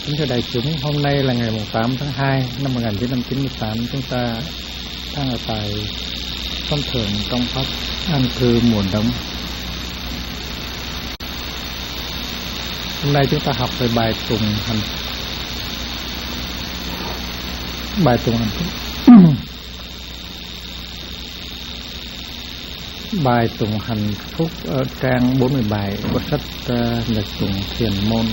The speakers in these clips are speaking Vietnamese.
Kính thưa đại chúng, hôm nay là ngày 8 tháng 2 năm 1998, chúng ta đang ở tại Sông Thượng trong pháp an cư mùa đông. Hôm nay chúng ta học về bài tùng hạnh phúc. Bài tùng hạnh phúc ở trang 47 của sách Nhật Tùng Thiền Môn.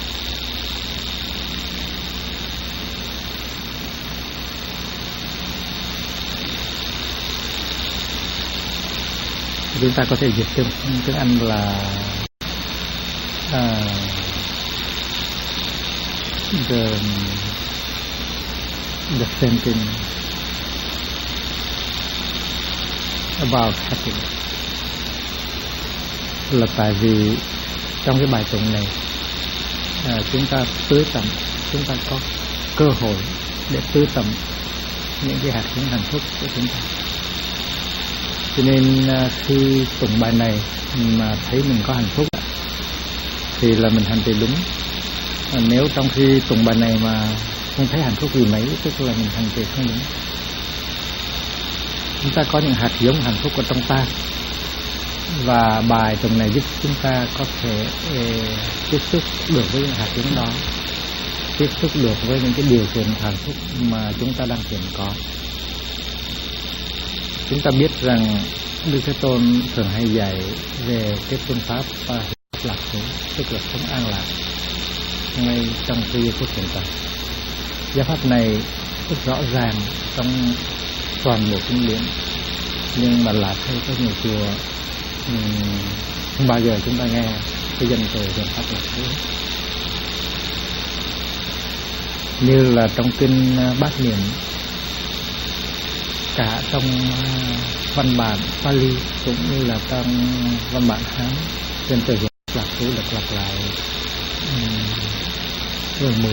Chúng ta có thể dịch tiếng Anh là the thinking about happiness. Là tại vì trong cái bài tụng này chúng ta tưới tẩm, chúng ta có cơ hội để tưới tẩm những cái hạt giống hạnh phúc của chúng ta. Cho nên khi tụng bài này mà thấy mình có hạnh phúc thì là mình hành trì đúng. Nếu trong khi tụng bài này mà không thấy hạnh phúc gì mấy, tức là mình hành trì không đúng. Chúng ta có những hạt giống hạnh phúc ở trong ta, và bài tụng này giúp chúng ta có thể tiếp xúc được với những hạt giống đó, tiếp xúc được với những cái điều kiện hạnh phúc mà chúng ta đang hiện có. Chúng ta biết rằng Đức Thế Tôn thường hay dạy về cái phương pháp lạc thú, tức là sống an lạc ngay trong cái giây phút hiện tại. Giáo pháp này rất rõ ràng trong toàn bộ kinh điển, nhưng mà là thay có nhiều chùa không bao giờ chúng ta nghe cái danh từ phương pháp lạc thú. Như là trong kinh Bát Niệm, cả trong văn bản Pali cũng như là trong văn bản Hán, danh từ lạc thú được lặp lại gần 10.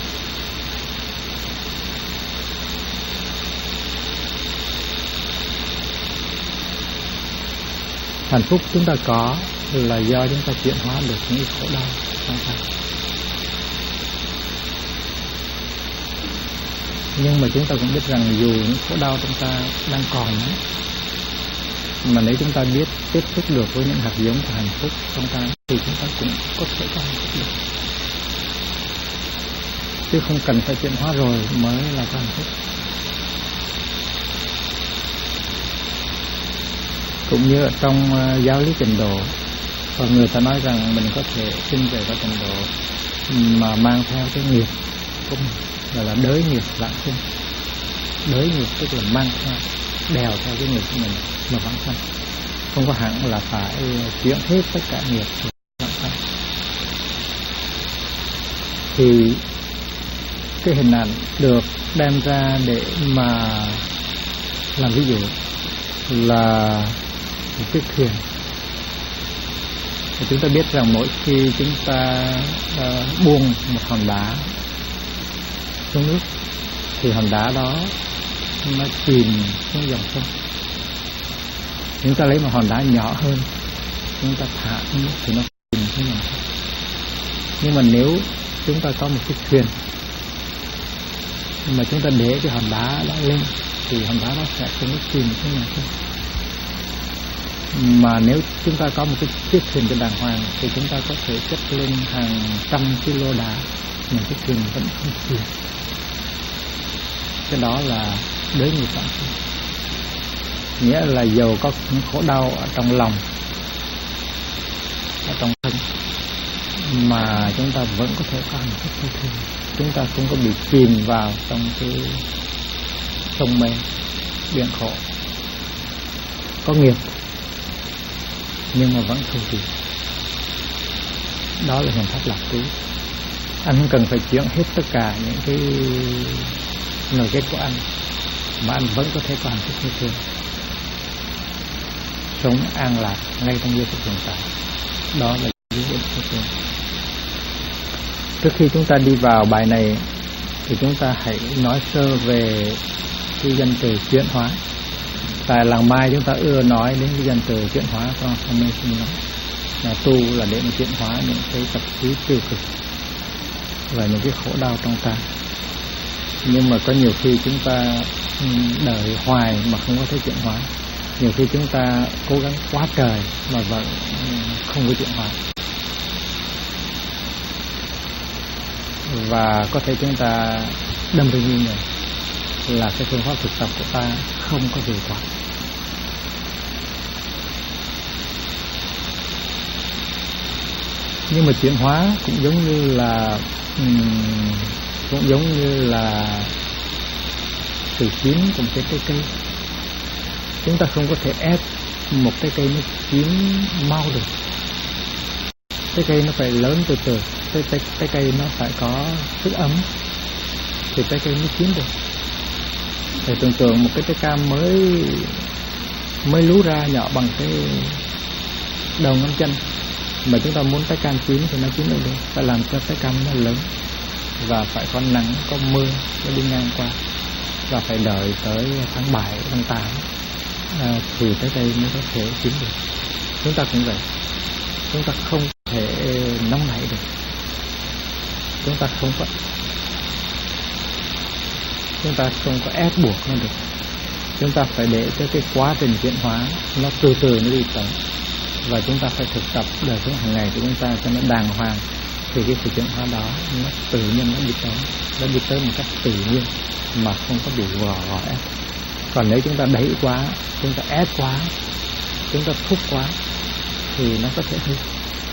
Hạnh phúc chúng ta có là do chúng ta chuyển hóa được những khổ đau trong ta. Nhưng mà chúng ta cũng biết rằng dù những khổ đau chúng ta đang còn nữa, mà nếu chúng ta biết tiếp xúc được với những hạt giống của hạnh phúc trong ta thì chúng ta cũng có thể có hạnh phúc được. Chứ không cần phải chuyển hóa rồi mới là có hạnh phúc. Cũng như ở trong giáo lý tịnh độ, và người ta nói rằng mình có thể sinh về có tịnh độ mà mang theo cái nghiệp của mình, gọi là đới nghiệp vãng sinh. Đới nghiệp tức là mang theo, đèo theo cái nghiệp của mình mà vãng sanh, không có hẳn là phải chuyển hết tất cả nghiệp vãng sanh. Thì cái hình ảnh được đem ra để mà làm ví dụ là một chiếc thuyền. Thì chúng ta biết rằng mỗi khi chúng ta buông một hòn đá xuống nước thì hòn đá đó nó chìm xuống dòng sông. Chúng ta lấy một hòn đá nhỏ hơn, chúng ta thả xuống nước thì nó chìm xuống dòng sông. Nhưng mà nếu chúng ta có một chiếc thuyền mà chúng ta để cái hòn đá đó lên thì hòn đá đó sẽ không có chìm xuống dòng sông. Mà nếu chúng ta có một cái chiếc thuyền cho đàng hoàng thì chúng ta có thể chất lên hàng trăm kilo đá mà chiếc thuyền vẫn không chìm. Cái đó là đới nghiệp vãng sinh. Nghĩa là dầu có những khổ đau ở trong lòng, ở trong thân, mà chúng ta vẫn có thể có hạnh phúc như thường. Chúng ta không có bị chìm vào trong cái sông mê biển khổ, có nghiệp nhưng mà vẫn không chìm. Đó là hình pháp lạc trú. Anh không cần phải chuyển hết tất cả những cái nội kết của anh, mà anh vẫn có thể có hạnh phúc như thường, sống an lạc ngay trong giây phút hiện tại. Đó là lý luận của tôi. Trước khi chúng ta đi vào bài này thì chúng ta hãy nói sơ về cái danh từ chuyển hóa. Tại làng Mai chúng ta ưa nói đến cái danh từ chuyển hóa transformation đó, là tu là để mà chuyển hóa những cái tập khí tiêu cực. và những cái khổ đau trong ta. Nhưng mà có nhiều khi chúng ta đợi hoài mà không có thấy chuyển hóa. Nhiều khi chúng ta cố gắng quá trời mà vẫn không có chuyển hóa. Và có thể chúng ta đâm ra nghi ngờ là cái phương pháp thực tập của ta không có hiệu quả. Nhưng mà chuyển hóa cũng giống như là sự chín của một cái trái cây. Chúng ta không có thể ép một trái cây nó chín mau được. Trái cây nó phải lớn từ từ. Trái cây nó phải có sức ấm thì trái cây mới chín được. Thì tưởng tượng một cái trái cam mới lú ra nhỏ bằng cái đầu ngón chân, mà chúng ta muốn trái cam chín thì nó chín được, phải làm cho trái cam nó lớn và phải có nắng, có mưa nó đi ngang qua, và phải đợi tới tháng 7, tháng 8 thì trái cây mới có thể chín được. Chúng ta cũng vậy, chúng ta không thể nóng nảy được, chúng ta không có ép buộc nó được. Chúng ta phải để cho cái quá trình chuyển hóa nó từ từ nó đi tới, và chúng ta phải thực tập đời sống hàng ngày của chúng ta cho nó đàng hoàng, thì cái sự chuyển hóa đó nó tự nhiên nó đi tới một cách tự nhiên mà không có bị gò ép. Còn nếu chúng ta đẩy quá, chúng ta ép quá, chúng ta thúc quá thì nó có thể hư.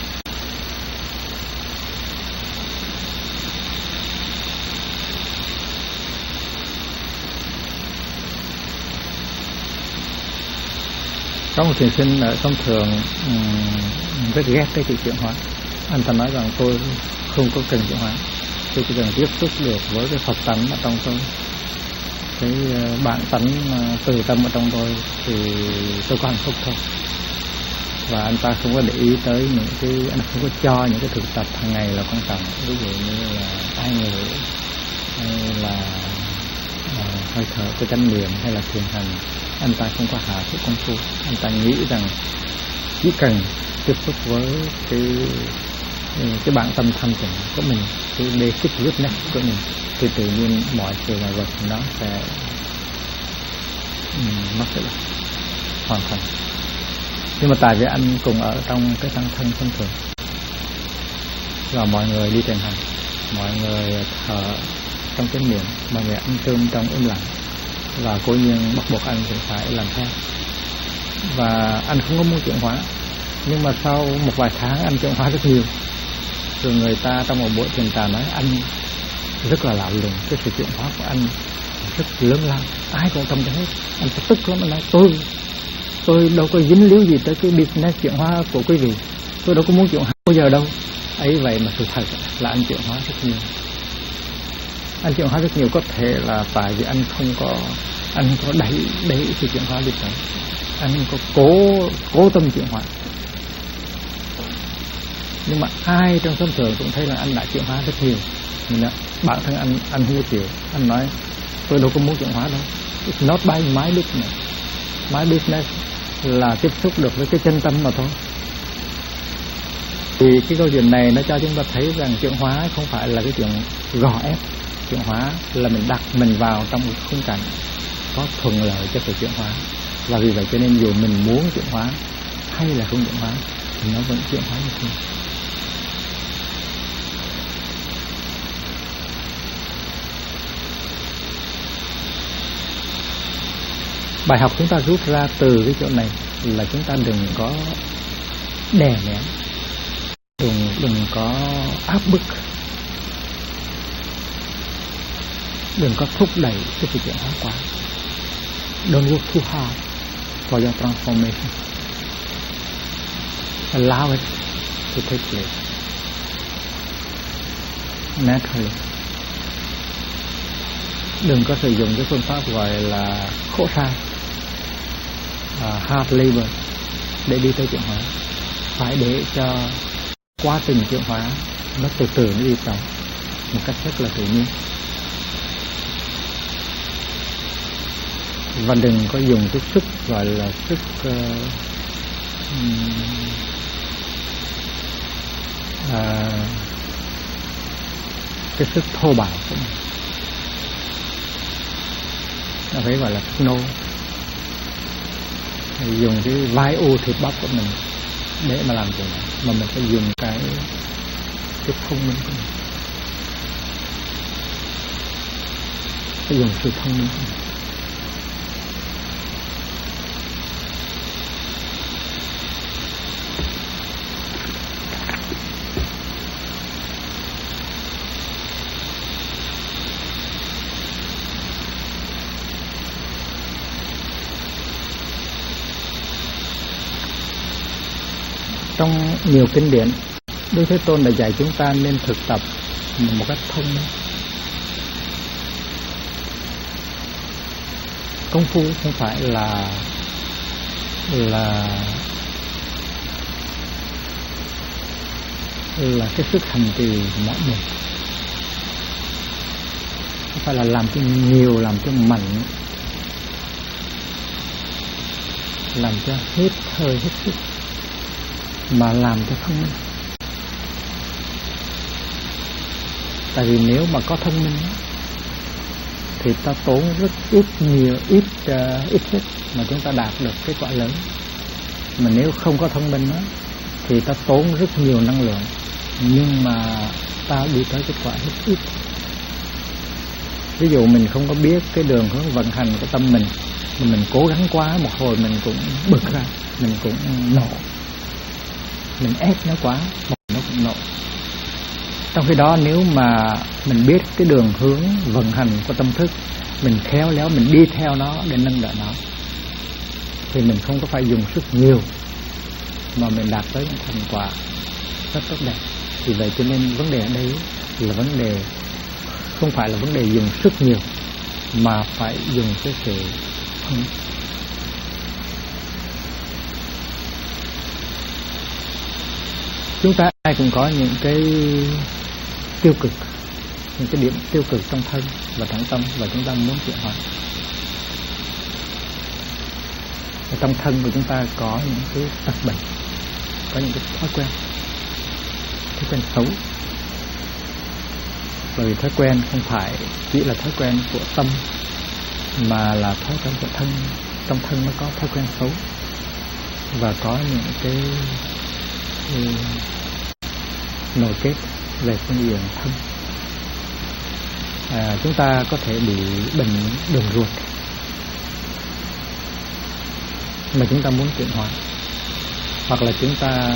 Có một thiền sinh ở thông thường rất ghét cái chuyện chuyển hóa. Anh ta nói rằng tôi không có cần chuyển hóa, tôi chỉ cần tiếp xúc được với cái Phật tánh ở trong tôi, cái bản tánh từ tâm ở trong tôi thì tôi có hạnh phúc thôi. Và anh ta không có để ý tới những cái, anh không có cho những cái thực tập hàng ngày là quan trọng, ví dụ như là ai ngữ, hay là hơi thở, cái chánh niệm, hay là thiền hành. Anh ta không có hạ thấp công phu. Anh ta nghĩ rằng chỉ cần tiếp xúc với cái bản tâm thanh tịnh của mình, cái basic goodness của mình, thì tự nhiên mọi sự là vật nó sẽ mất cái đó hoàn thành. Nhưng mà tại vì anh cùng ở trong cái tăng thân thông thường, và mọi người đi thiền hành, mọi người thở trong chánh niệm, mọi người ăn cơm trong im lặng, và cố nhiên bắt buộc anh thì phải làm theo. Và anh không có muốn chuyển hóa, nhưng mà sau một vài tháng anh chuyển hóa rất nhiều. Rồi người ta trong một buổi thiền trà nói anh rất là lạ lùng, cái sự chuyển hóa của anh rất lớn lao, ai cũng trông thấy hết. Anh phải tức lắm, anh nói tôi đâu có dính líu gì tới cái business chuyển hóa của quý vị, tôi đâu có muốn chuyển hóa bao giờ đâu. Ấy vậy mà sự thật là anh chuyển hóa rất nhiều. Anh chuyển hóa rất nhiều, có thể là tại vì anh không có đẩy sự chuyển hóa đi tới, anh không có cố tâm chuyển hóa. Nhưng mà ai trong thông thường cũng thấy là anh đã chuyển hóa rất nhiều. Mình nói, bản thân anh không có chịu. Anh nói tôi đâu có muốn chuyển hóa đâu. It's not by my business. My business là tiếp xúc được với cái chân tâm mà thôi. Thì cái câu chuyện này nó cho chúng ta thấy rằng chuyển hóa không phải là cái chuyện gò ép. Chuyển hóa là mình đặt mình vào trong một khung cảnh có thuận lợi cho sự chuyển hóa. Và vì vậy cho nên dù mình muốn chuyển hóa hay là không chuyển hóa thì nó vẫn chuyển hóa như thế. Bài học chúng ta rút ra từ cái chỗ này là chúng ta đừng có đè nén, đừng có áp bức, đừng có thúc đẩy cái sự chuyển hóa quá. Don't work too hard for your transformation. Allow it to take place naturally. Đừng có sử dụng cái phương pháp gọi là khổ sai, hard labor để đi tới chuyển hóa. Phải để cho quá trình chuyển hóa nó từ từ nó đi tới một cách rất là tự nhiên. Và đừng có dùng cái sức gọi là sức cái sức thô bạo của mình. Nó phải gọi là nô, dùng cái vai u thịt bắp của mình để mà làm chuyện này, mà mình phải dùng cái thông minh của mình, phải dùng sự thông minh của mình. Trong nhiều kinh điển, Đức Thế Tôn đã dạy chúng ta nên thực tập một cách thông minh. Công phu không phải là cái sức hành trì mỏi mệt, không phải là làm cho nhiều, làm cho mạnh, làm cho hết hơi hết sức, mà làm cho thông minh. Tại vì nếu mà có thông minh thì ta tốn rất ít sức mà chúng ta đạt được kết quả lớn. Mà nếu không có thông minh thì ta tốn rất nhiều năng lượng, nhưng mà ta đi tới kết quả rất ít. Ví dụ mình không có biết cái đường hướng vận hành của tâm mình, mà mình cố gắng quá, một hồi mình cũng bực ra, mình cũng nổ, mình ép nó quá, nó cũng nổ. Trong khi đó nếu mà mình biết cái đường hướng vận hành của tâm thức, mình khéo léo mình đi theo nó để nâng đỡ nó, thì mình không có phải dùng sức nhiều mà mình đạt tới những thành quả rất tốt đẹp. Vì vậy cho nên vấn đề ở đây là vấn đề không phải là vấn đề dùng sức nhiều, mà phải dùng cái sự thông minh. Chúng ta ai cũng có những cái tiêu cực, những cái điểm tiêu cực trong thân và trong tâm, và chúng ta muốn chuyển hóa. Ở trong thân của chúng ta có những cái tật bệnh, có những cái thói quen xấu. Bởi vì thói quen không phải chỉ là thói quen của tâm, mà là thói quen của thân. Trong thân nó có thói quen xấu và có những cái nội kết về phương diện thân. Chúng ta có thể bị bệnh đường ruột mà chúng ta muốn chuyển hóa, hoặc là chúng ta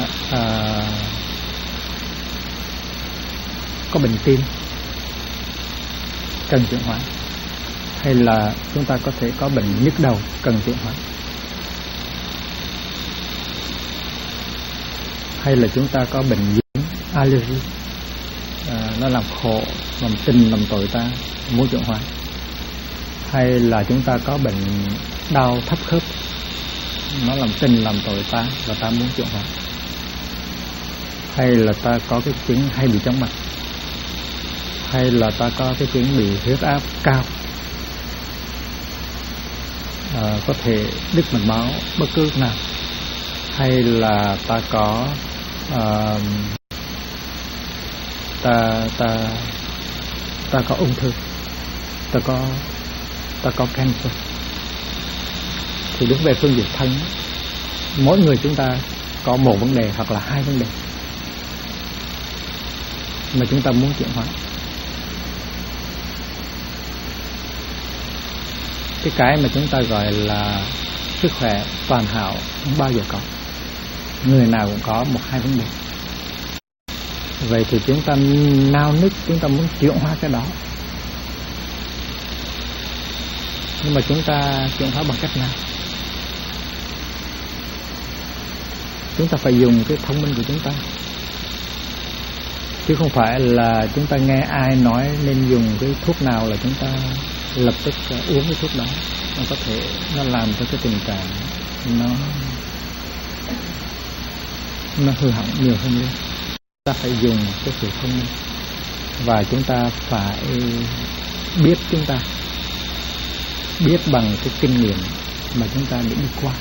có bệnh tim cần chuyển hóa, hay là chúng ta có thể có bệnh nhức đầu cần chuyển hóa, hay là chúng ta có bệnh dưỡng allergy, nó làm khổ, làm tình, làm tội ta, muốn chuyển hóa, hay là chúng ta có bệnh đau thấp khớp, nó làm tình, làm tội ta và ta muốn chuyển hóa, hay là ta có cái chứng hay bị chóng mặt, hay là ta có cái chứng bị huyết áp cao, có thể đứt mạch máu bất cứ lúc nào, hay là ta có ta có ung thư, ta có cancer. Thì đứng về phương diện thân, mỗi người chúng ta có một vấn đề hoặc là hai vấn đề mà chúng ta muốn chuyển hóa. Cái mà chúng ta gọi là sức khỏe toàn hảo không bao giờ có. Người nào cũng có một hai vấn đề. Vậy thì chúng ta nao nức, chúng ta muốn chuyển hóa cái đó. Nhưng mà chúng ta chuyển hóa bằng cách nào? Chúng ta phải dùng cái thông minh của chúng ta, chứ không phải là chúng ta nghe ai nói nên dùng cái thuốc nào là chúng ta lập tức uống cái thuốc đó. Nó có thể nó làm cho cái tình trạng nó hư hỏng nhiều hơn nữa. Chúng ta phải dùng cái sự thông minh, và chúng ta phải biết, chúng ta biết bằng cái kinh nghiệm mà chúng ta đã đi qua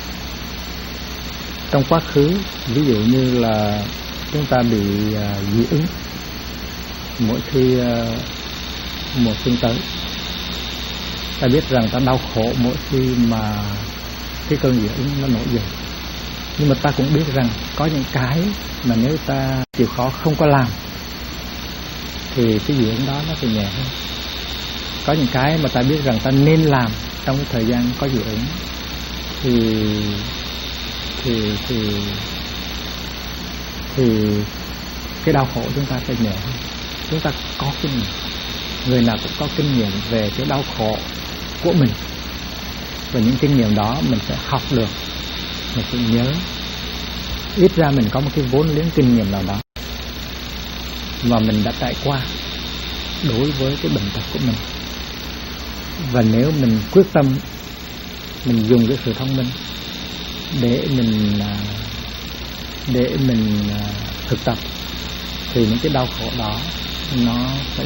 trong quá khứ. Ví dụ như là chúng ta bị dị ứng, mỗi khi mùa xuân tới. Ta biết rằng ta đau khổ mỗi khi mà cái cơn dị ứng nó nổi dậy. Nhưng mà ta cũng biết rằng có những cái mà nếu ta chịu khó không có làm thì cái dị ứng đó nó sẽ nhẹ hơn. Có những cái mà ta biết rằng ta nên làm trong cái thời gian có dị ứng thì cái đau khổ chúng ta sẽ nhẹ hơn. Chúng ta có kinh nghiệm, người nào cũng có kinh nghiệm về cái đau khổ của mình, và những kinh nghiệm đó mình sẽ học được, mình sẽ nhớ. Ít ra mình có một cái vốn liếng kinh nghiệm nào đó mà mình đã trải qua đối với cái bệnh tật của mình. Và nếu mình quyết tâm, mình dùng cái sự thông minh để mình thực tập, thì những cái đau khổ đó nó sẽ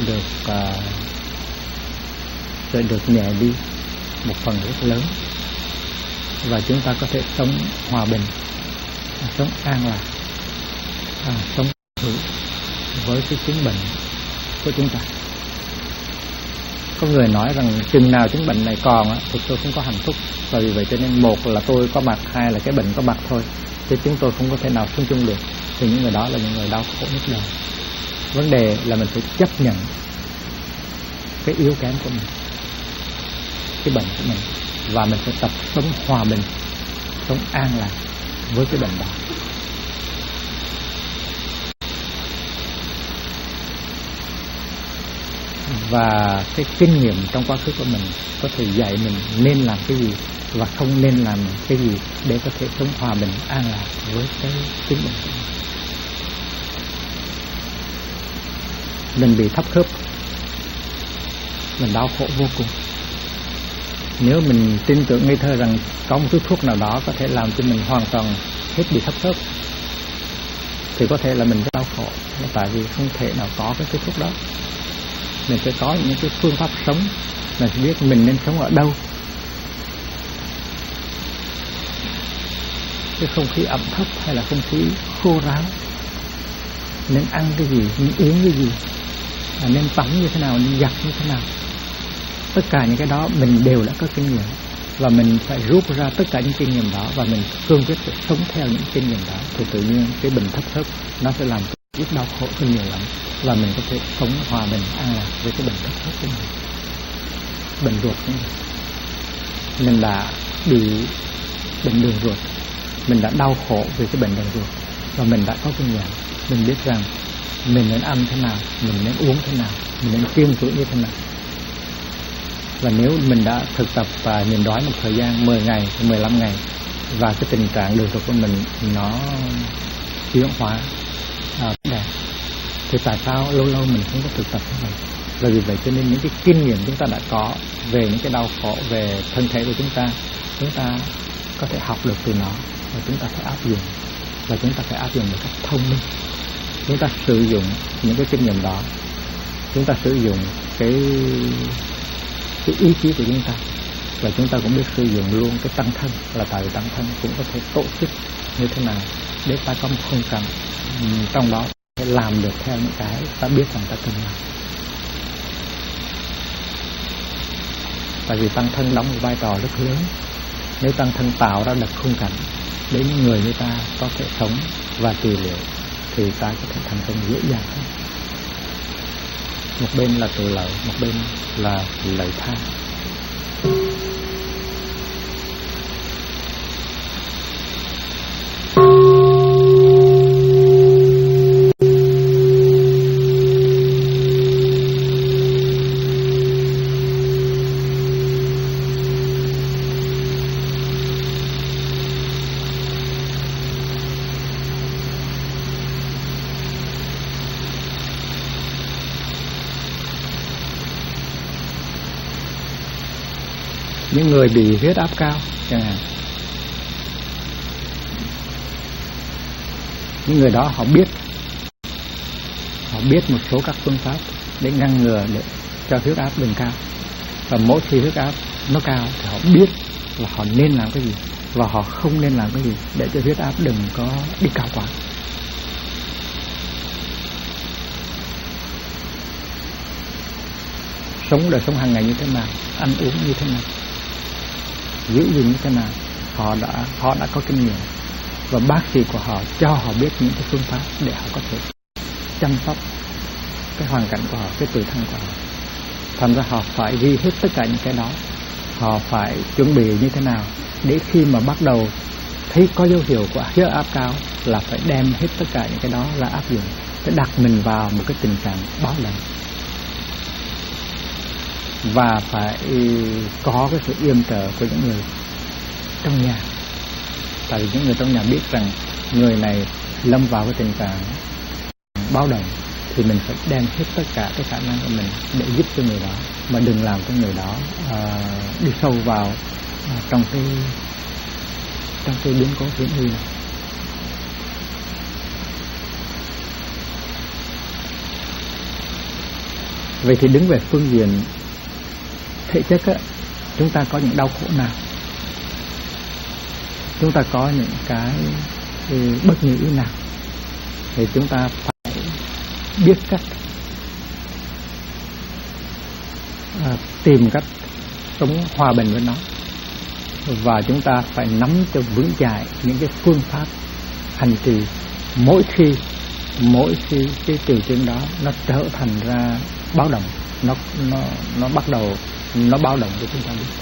được nhẹ đi một phần rất lớn, và chúng ta có thể sống hòa bình, sống an lạc, sống thử với cái chứng bệnh của chúng ta. Có người nói rằng chừng nào chứng bệnh này còn thì tôi không có hạnh phúc, và vì vậy cho nên một là tôi có mặt, hai là cái bệnh có mặt thôi, chứ chúng tôi không có thể nào sống chung được. Thì những người đó là những người đau khổ nhất đời. Vấn đề là mình phải chấp nhận cái yếu kém của mình, cái bệnh của mình, và mình phải tập sống hòa bình, sống an lạc với cái bệnh đó. Và cái kinh nghiệm trong quá khứ của mình có thể dạy mình nên làm cái gì và không nên làm cái gì để có thể sống hòa bình, an lạc với cái chứng bệnh của mình. Mình bị thấp khớp, mình đau khổ vô cùng. Nếu mình tin tưởng ngây thơ rằng có một thứ thuốc nào đó có thể làm cho mình hoàn toàn hết bị thấp khớp, thì có thể là mình rất đau khổ. Tại vì không thể nào có cái thuốc đó. Mình phải có những cái phương pháp sống, mình phải biết mình nên sống ở đâu, cái không khí ẩm thấp hay là không khí khô ráo, nên ăn cái gì, nên uống cái gì, nên tắm như thế nào, nên giặt như thế nào. Tất cả những cái đó mình đều đã có kinh nghiệm, và mình phải rút ra tất cả những kinh nghiệm đó, và mình cương quyết phải sống theo những kinh nghiệm đó, thì tự nhiên cái bệnh thấp khớp nó sẽ làm ít đau khổ hơn nhiều lắm, và mình có thể sống hòa bình an lạc với cái bệnh thấp khớp của mình. Bệnh ruột cũng vậy. Mình đã bị bệnh đường ruột, mình đã đau khổ vì cái bệnh đường ruột, và mình đã có kinh nghiệm. Mình biết rằng mình nên ăn thế nào, mình nên uống thế nào, mình nên kiêng cữ như thế nào. Và nếu mình đã thực tập và nhịn đói một thời gian 10 ngày, 15 ngày, và cái tình trạng đường ruột của mình nó chuyển hóa đẹp, thì tại sao lâu lâu mình không có thực tập thế này? Và vì vậy cho nên những cái kinh nghiệm chúng ta đã có về những cái đau khổ về thân thể của chúng ta có thể học được từ nó, và chúng ta phải áp dụng, và chúng ta phải áp dụng một cách thông minh. Chúng ta sử dụng những cái kinh nghiệm đó, chúng ta sử dụng cái ý chí của chúng ta, và chúng ta cũng biết sử dụng luôn cái tăng thân, là tại vì tăng thân cũng có thể tổ chức như thế nào để ta có một khung cảnh trong đó để làm được theo những cái ta biết rằng ta cần làm. Tại vì tăng thân đóng một vai trò rất lớn. Nếu tăng thân tạo ra được khung cảnh để những người như ta có thể sống và trị liệu, thì ta có thể thành công dễ dàng hơn. Một bên là tự lợi, một bên là lợi tha. Những người bị huyết áp cao chẳng hạn, những người đó họ biết một số các phương pháp để ngăn ngừa để cho huyết áp đừng cao. Và mỗi khi huyết áp nó cao thì họ biết là họ nên làm cái gì và họ không nên làm cái gì để cho huyết áp đừng có đi cao quá. sống đời sống hàng ngày như thế nào, ăn uống như thế nào, giữ gìn như thế nào. Họ đã có kinh nghiệm, và bác sĩ của họ cho họ biết những cái phương pháp để họ có thể chăm sóc cái hoàn cảnh của họ, cái tuổi thân của họ. Thành ra họ phải ghi hết tất cả những cái đó. Họ phải chuẩn bị như thế nào để khi mà bắt đầu thấy có dấu hiệu của huyết áp cao là phải đem hết tất cả những cái đó ra áp dụng, phải đặt mình vào một cái tình trạng báo động, và phải có cái sự yểm trợ của những người trong nhà. Tại vì những người trong nhà biết rằng người này lâm vào cái tình trạng báo động thì mình phải đem hết tất cả cái khả năng của mình để giúp cho người đó, mà đừng làm cho người đó đi sâu vào trong cái biến cố hiểm nguy này. Vậy thì đứng về phương diện thể chất á, chúng ta có những đau khổ nào, chúng ta có những cái bất như ý nào, thì chúng ta phải biết cách tìm cách sống hòa bình với nó, và chúng ta phải nắm cho vững chãi những cái phương pháp hành trì mỗi khi cái triệu chứng đó nó trở thành ra báo động, nó bắt đầu nó báo động cho chúng ta biết.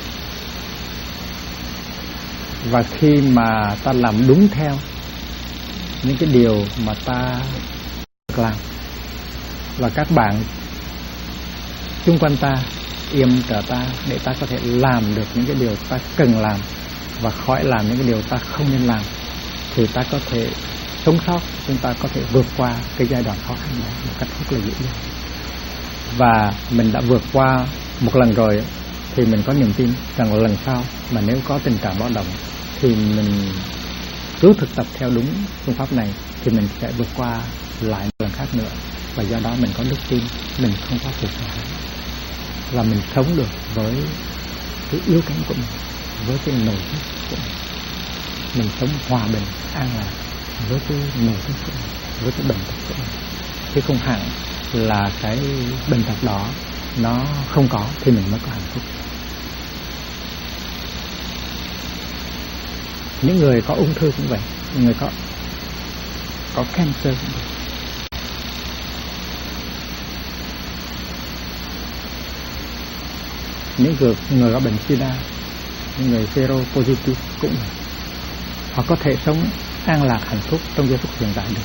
Và khi mà ta làm đúng theo những cái điều mà ta làm, và các bạn xung quanh ta yểm trợ ta để ta có thể làm được những cái điều ta cần làm và khỏi làm những cái điều ta không nên làm, thì ta có thể sống sót, chúng ta có thể vượt qua cái giai đoạn khó khăn đó một cách rất là dễ dàng. Và mình đã vượt qua một lần rồi thì mình có niềm tin rằng là lần sau mà nếu có tình trạng báo động thì mình cứ thực tập theo đúng phương pháp này thì mình sẽ vượt qua lại một lần khác nữa. Và do đó mình có đức tin, mình không có sự sợ hãi, và mình sống được với cái yếu kém của mình, với cái nội thức của mình sống hòa bình, an lạc với cái nội thức của mình, với cái bệnh tật của mình. Chứ không hẳn là cái bệnh tật đó nó không có thì mình mới có hạnh phúc. Những người có ung thư cũng vậy, những người có cancer cũng vậy. Những người có bệnh sida, những người seropositive cũng vậy. Họ có thể sống an lạc hạnh phúc trong giây phút hiện tại được,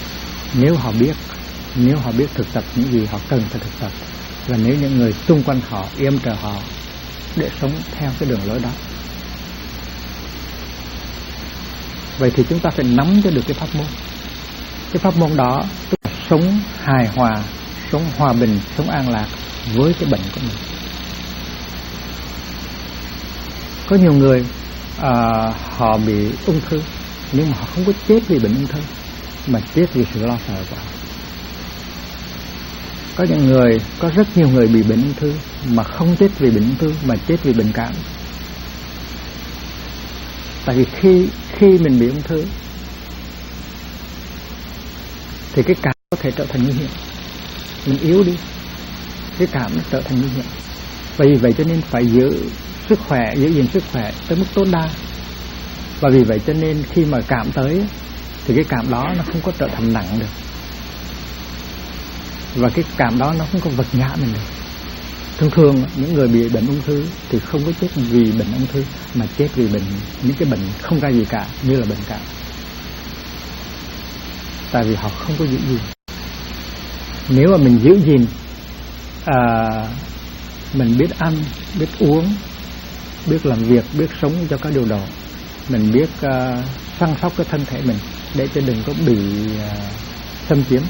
nếu họ biết thực tập những gì họ cần phải thực tập, và nếu những người xung quanh họ yểm trợ họ để sống theo cái đường lối đó. Vậy thì chúng ta phải nắm cho được cái pháp môn. Cái pháp môn đó tức là sống hài hòa, sống hòa bình, sống an lạc với cái bệnh của mình. Có nhiều người họ bị ung thư, nhưng mà họ không có chết vì bệnh ung thư, mà chết vì sự lo sợ của họ. Có rất nhiều người bị bệnh ung thư mà không chết vì bệnh ung thư, mà chết vì bệnh cảm. Tại vì khi mình bị ung thư thì cái cảm có thể trở thành nguy hiểm, mình yếu đi, cái cảm nó trở thành nguy hiểm. Vì vậy cho nên phải giữ gìn sức khỏe tới mức tối đa. Và vì vậy cho nên khi mà cảm tới thì cái cảm đó nó không có trở thành nặng được, và cái cảm đó nó không có vật ngã mình được. Thường những người bị bệnh ung thư thì không có chết vì bệnh ung thư, mà chết vì những cái bệnh không ra gì cả, như là bệnh cảm. Tại vì họ không có giữ gìn. Nếu mà mình giữ gìn, mình biết ăn, biết uống, biết làm việc, biết sống cho có điều độ, mình biết săn sóc cái thân thể mình để cho đừng có bị xâm chiếm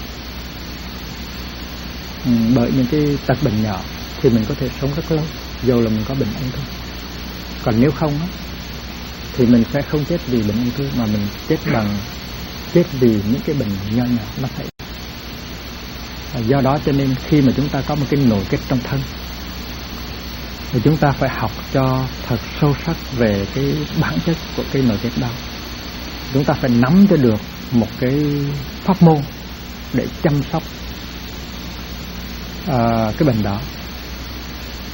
bởi những cái tật bệnh nhỏ, thì mình có thể sống rất lâu dù là mình có bệnh ung thư. Còn nếu không thì mình sẽ không chết vì bệnh ung thư, mà mình chết vì những cái bệnh nhỏ nhỏ nó xảy ra. Do đó cho nên khi mà chúng ta có một cái nội kết trong thân thì chúng ta phải học cho thật sâu sắc về cái bản chất của cái nội kết đó. Chúng ta phải nắm cho được một cái pháp môn để chăm sóc cái bệnh đó.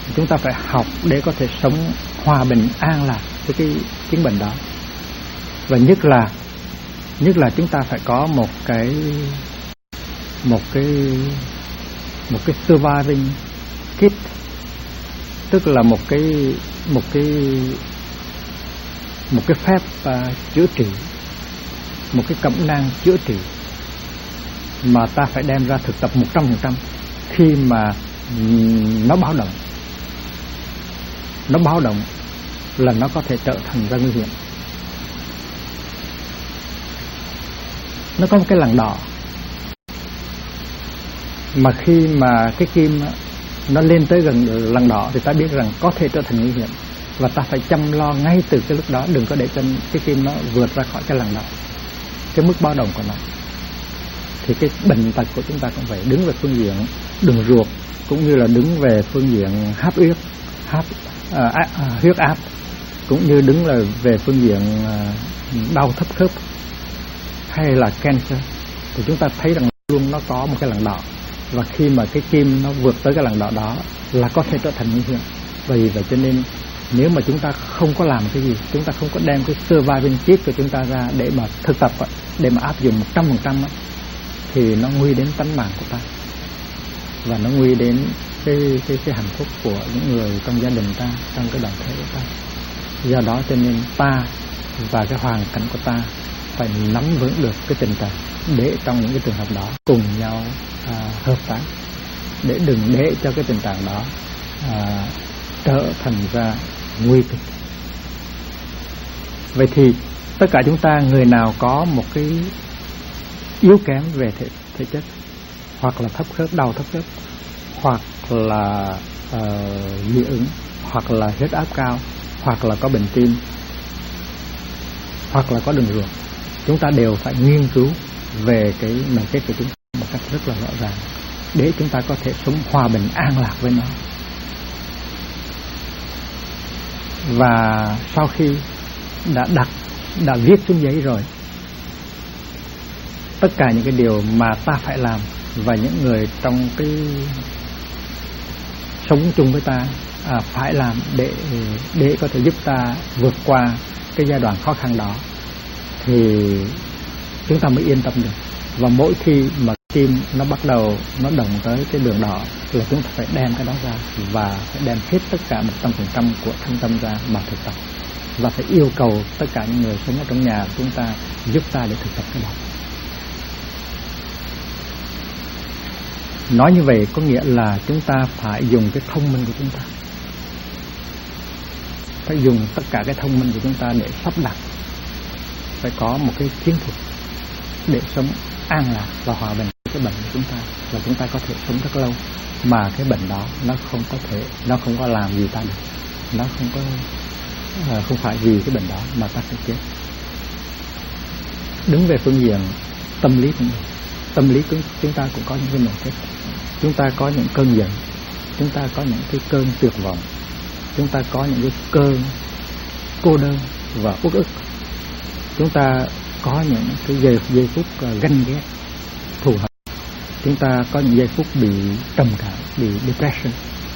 Chúng ta phải học để có thể sống hòa bình an lạc với cái chứng bệnh đó. Và nhất là chúng ta phải có một cái surviving kit, tức là một cái phép chữa trị, một cái cẩm nang chữa trị mà ta phải đem ra thực tập 100% khi mà nó báo động. Nó báo động là nó có thể trở thành ra nguy hiểm. Nó có một cái lằn đỏ, mà khi mà cái kim nó lên tới gần lằn đỏ thì ta biết rằng có thể trở thành nguy hiểm, và ta phải chăm lo ngay từ cái lúc đó, đừng có để cho cái kim nó vượt ra khỏi cái lằn đỏ, cái mức báo động của nó. Thì cái bệnh tật của chúng ta cũng vậy, đứng về phương diện đường ruột cũng như là đứng về phương diện huyết áp, cũng như đứng là về phương diện đau thấp khớp hay là cancer, thì chúng ta thấy rằng luôn nó có một cái lằn đỏ, và khi mà cái kim nó vượt tới cái lằn đỏ đó là có thể trở thành nguy hiểm. Vì vậy cho nên nếu mà chúng ta không có làm cái gì, chúng ta không có đem cái surviving kit của chúng ta ra để mà thực tập, để mà áp dụng 100%, thì nó nguy đến tánh mạng của ta, và nó nguy đến cái hạnh phúc của những người trong gia đình ta, trong cái đoàn thể của ta. Do đó cho nên ta và cái hoàn cảnh của ta phải nắm vững được cái tình trạng, để trong những cái trường hợp đó cùng nhau hợp tác, để đừng để cho cái tình trạng đó trở thành ra nguy kịch. Vậy thì tất cả chúng ta, người nào có một cái yếu kém về thể chất, hoặc là thấp khớp, đau thấp khớp, hoặc là dị ứng, hoặc là huyết áp cao, hoặc là có bệnh tim, hoặc là có đường ruột, chúng ta đều phải nghiên cứu về cái mệnh kết của chúng ta một cách rất là rõ ràng, để chúng ta có thể sống hòa bình an lạc với nó. Và sau khi đã viết xuống giấy rồi tất cả những cái điều mà ta phải làm, và những người trong cái sống chung với ta phải làm để có thể giúp ta vượt qua cái giai đoạn khó khăn đó, thì chúng ta mới yên tâm được. Và mỗi khi mà tim nó bắt đầu nó động tới cái đường đỏ là chúng ta phải đem cái đó ra, và phải đem hết tất cả 100% của thân tâm ra mà thực tập, và phải yêu cầu tất cả những người sống ở trong nhà của chúng ta giúp ta để thực tập cái đó. Nói như vậy có nghĩa là chúng ta phải dùng cái thông minh của chúng ta, phải dùng tất cả cái thông minh của chúng ta để sắp đặt, phải có một cái chiến thuật để sống an lạc và hòa bình với cái bệnh của chúng ta, và chúng ta có thể sống rất lâu mà cái bệnh đó nó không có làm gì ta được, nó không phải vì cái bệnh đó mà ta sẽ chết. Đứng về phương diện tâm lý cũng vậy. Tâm lý chúng ta cũng có những cái nhận thức, chúng ta có những cơn giận, chúng ta có những cái cơn tuyệt vọng, chúng ta có những cái cơn cô đơn và uất ức, chúng ta có những cái giây phút ganh ghét, thù hận, chúng ta có những giây phút bị trầm cảm, bị depression.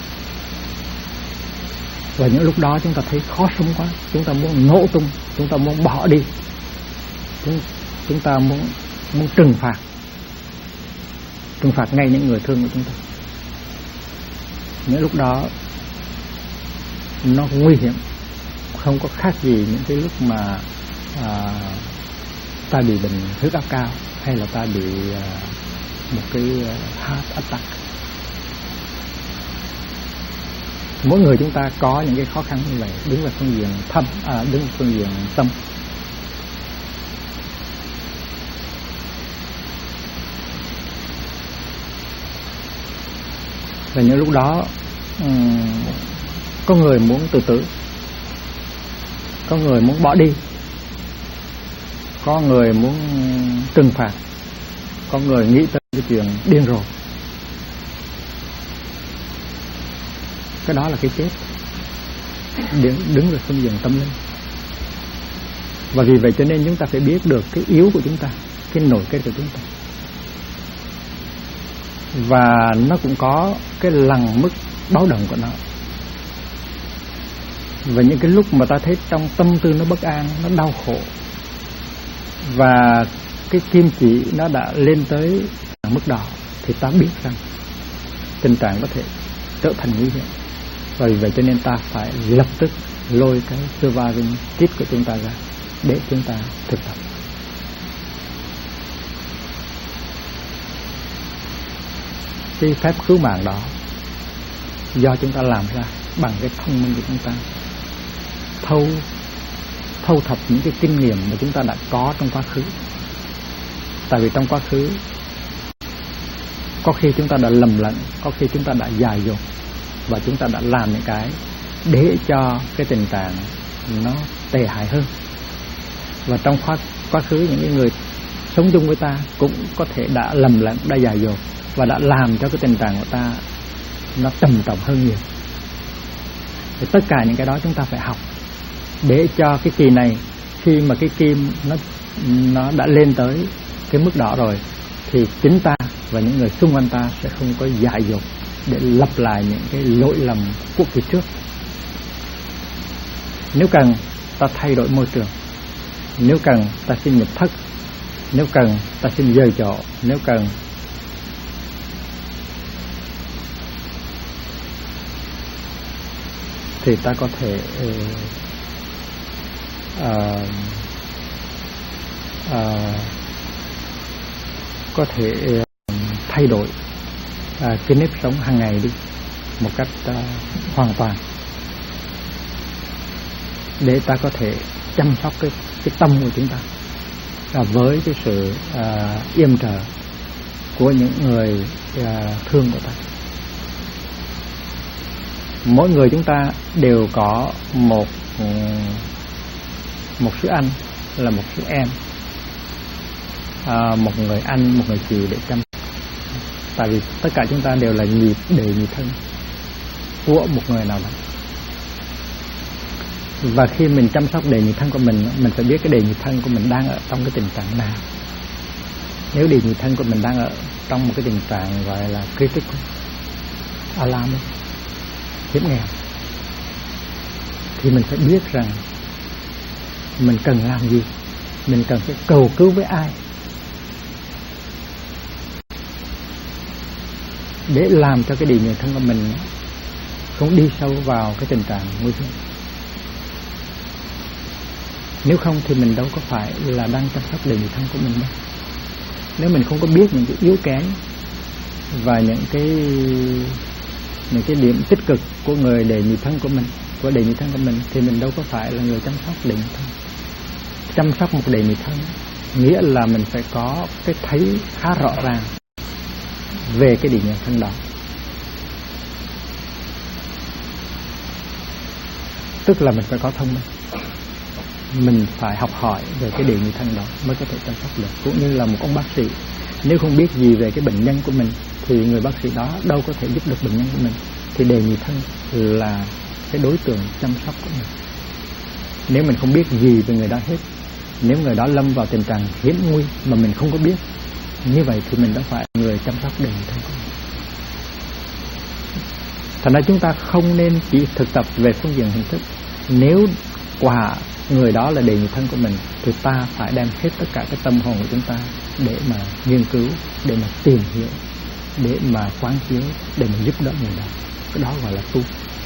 Và những lúc đó chúng ta thấy khó sống quá, chúng ta muốn nổ tung, chúng ta muốn bỏ đi, chúng ta muốn trừng phạt ngay những người thương của chúng ta. Những lúc đó nó nguy hiểm, không có khác gì những cái lúc mà ta bị bệnh huyết áp cao, hay là ta bị một cái heart attack. Mỗi người chúng ta có những cái khó khăn như vậy, đứng về phương diện đứng về phương diện tâm. Và những lúc đó có người muốn tự tử, có người muốn bỏ đi, có người muốn trừng phạt, có người nghĩ tới cái chuyện điên rồ. Cái đó là cái chết, đứng về phương diện tâm linh. Và vì vậy cho nên chúng ta phải biết được cái yếu của chúng ta, cái nổi kết của chúng ta. Và nó cũng có cái lằn mức báo động của nó. Và những cái lúc mà ta thấy trong tâm tư nó bất an, nó đau khổ, và cái kim chỉ nó đã lên tới mức độ, thì ta biết rằng tình trạng có thể trở thành nguy hiểm. Và vì vậy cho nên ta phải lập tức lôi cái surviving kit của chúng ta ra để chúng ta thực tập. Cái phép cứu mạng đó do chúng ta làm ra bằng cái thông minh của chúng ta, thâu thập những cái kinh nghiệm mà chúng ta đã có trong quá khứ. Tại vì trong quá khứ có khi chúng ta đã lầm lẫn, có khi chúng ta đã dại dột, và chúng ta đã làm những cái để cho cái tình trạng nó tệ hại hơn. Và trong quá khứ những người sống chung với ta cũng có thể đã lầm lẫn, đã dại dột, và đã làm cho cái tình trạng của ta nó trầm trọng hơn nhiều. Thì tất cả những cái đó chúng ta phải học để cho cái kỳ này, khi mà cái kim nó đã lên tới cái mức đó rồi, thì chính ta và những người xung quanh ta sẽ không có dại dột để lặp lại những cái lỗi lầm của kỳ trước. Nếu cần ta thay đổi môi trường, nếu cần ta xin nhập thất, nếu cần ta xin dời chỗ, nếu cần thì ta có thể thay đổi cái nếp sống hàng ngày đi một cách hoàn toàn, để ta có thể chăm sóc cái tâm của chúng ta với cái sự yểm trợ của những người thương của ta. Mỗi người chúng ta đều có một sư anh, là một sư em, một người anh, một người chị để chăm sóc. Tại vì tất cả chúng ta đều là nhị thân của một người nào đó. Và khi mình chăm sóc đề nhị thân của mình phải biết cái đề nhị thân của mình đang ở trong cái tình trạng nào. Nếu đề nhị thân của mình đang ở trong một cái tình trạng gọi là critical, alarm, hiểm nghèo, thì mình phải biết rằng mình cần làm gì, mình cần phải cầu cứu với ai để làm cho cái đề nhị thân của mình không đi sâu vào cái tình trạng nguy hiểm. Nếu không thì mình đâu có phải là đang chăm sóc đề nhị thân của mình đâu. Nếu mình không có biết những cái yếu kém và những cái điểm tích cực của người đề nhị thân của mình, của đề nhị thân của mình, thì mình đâu có phải là người chăm sóc đề nhị thân. Chăm sóc một đề nhị thân nghĩa là mình phải có cái thấy khá rõ ràng về cái đề nhị thân đó. Tức là mình phải có thông minh, mình phải học hỏi về cái đề nhị thân đó mới có thể chăm sóc được. Cũng như là một ông bác sĩ, nếu không biết gì về cái bệnh nhân của mình thì người bác sĩ đó đâu có thể giúp được bệnh nhân của mình. Thì đề nhị thân là cái đối tượng chăm sóc của mình. Nếu mình không biết gì về người đó hết, nếu người đó lâm vào tình trạng hiểm nguy mà mình không có biết, như vậy thì mình đâu phải là người chăm sóc đề nhị thân của mình. Thành ra chúng ta không nên chỉ thực tập về phương diện hình thức. Nếu quả người đó là đề nhị thân của mình thì ta phải đem hết tất cả cái tâm hồn của chúng ta để mà nghiên cứu, để mà tìm hiểu, để mà quán chiếu, để mà giúp đỡ người đó. Cái đó gọi là tu.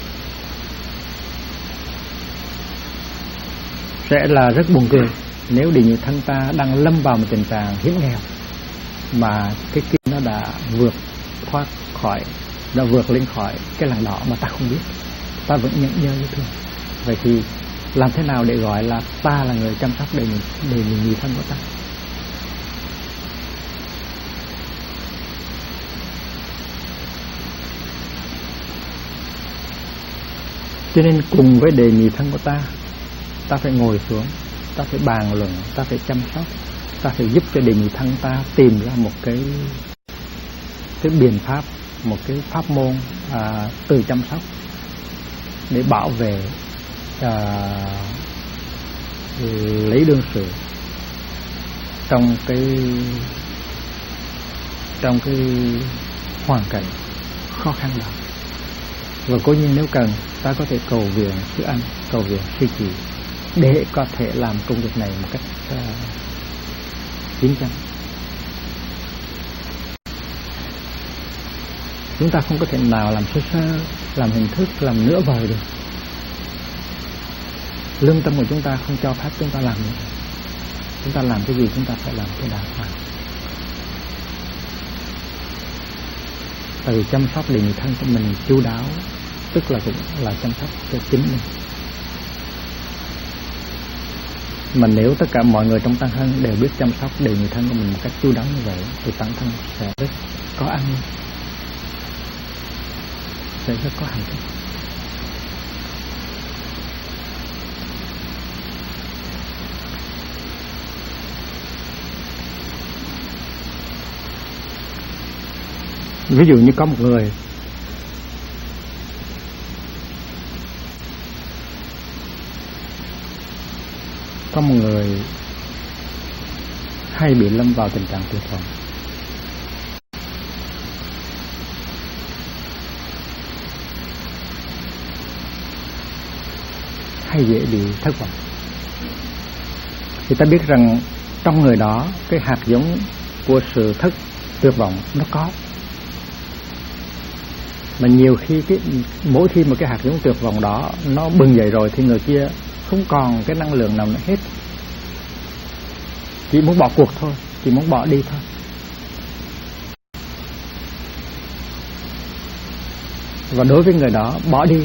Sẽ là rất buồn cười nếu đề nhị thân ta đang lâm vào một tình trạng hiểm nghèo mà cái kim nó đã vượt lên khỏi cái làng đỏ mà ta không biết, ta vẫn nhẫn nhơ như thường. Vậy thì làm thế nào để gọi là ta là người chăm sóc đề nhị thân của ta? Cho nên cùng với đề nhị thân của ta phải ngồi xuống, ta phải bàn luận, ta phải chăm sóc, ta phải giúp cho đề nhị thân ta tìm ra một cái biện pháp, một cái pháp môn từ chăm sóc để bảo vệ, lấy đương sự trong cái hoàn cảnh khó khăn đó. Và cố nhiên nếu cần ta có thể cầu viện sư anh cầu viện sư chị để có thể làm công việc này một cách chính chắn. Chúng ta không có thể nào làm sơ sơ, làm hình thức, làm nửa vời được. Lương tâm của chúng ta không cho phép chúng ta làm nữa. Chúng ta làm cái gì chúng ta phải làm cái đàng hoàng. Tại vì chăm sóc để người thân của mình chu đáo, tức là cũng là chăm sóc cho chính mình. Mà nếu tất cả mọi người trong tăng thân đều biết chăm sóc để người thân của mình một cách chu đáo như vậy, thì tăng thân sẽ rất có an ninh, sẽ rất có hạnh phúc. Ví dụ như có một người hay bị lâm vào tình trạng tuyệt vọng, hay dễ bị thất vọng. Thì ta biết rằng trong người đó cái hạt giống của sự tuyệt vọng nó có. Mà nhiều khi mỗi khi mà cái hạt giống tuyệt vọng đó nó bừng dậy rồi thì người kia không còn cái năng lượng nào nữa hết, chỉ muốn bỏ cuộc thôi, chỉ muốn bỏ đi thôi. Và đối với người đó, bỏ đi,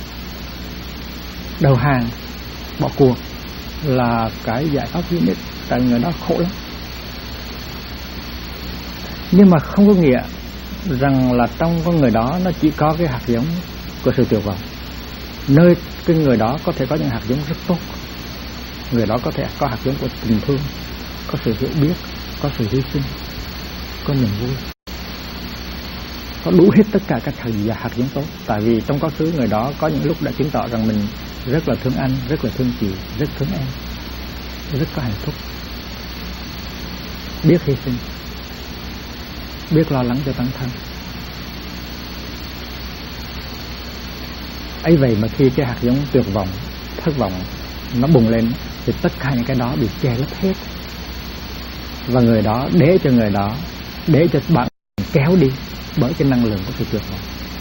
đầu hàng, bỏ cuộc là cái giải pháp duy nhất. Tại người đó khổ lắm. Nhưng mà không có nghĩa rằng là trong con người đó nó chỉ có cái hạt giống của sự tuyệt vọng. Nơi cái người đó có thể có những hạt giống rất tốt. Người đó có thể có hạt giống của tình thương, có sự hiểu biết, có sự hy sinh, có niềm vui, có đủ hết tất cả các hạt giống tốt. Tại vì trong quá khứ người đó có những lúc đã chứng tỏ rằng mình rất là thương anh, rất là thương chị, rất thương em, rất có hạnh phúc, biết hy sinh, biết lo lắng cho bản thân. Ấy vậy mà khi cái hạt giống tuyệt vọng, thất vọng nó bùng lên thì tất cả những cái đó bị che lấp hết. Và người đó để cho bạn kéo đi bởi cái năng lượng của sự tuyệt vọng.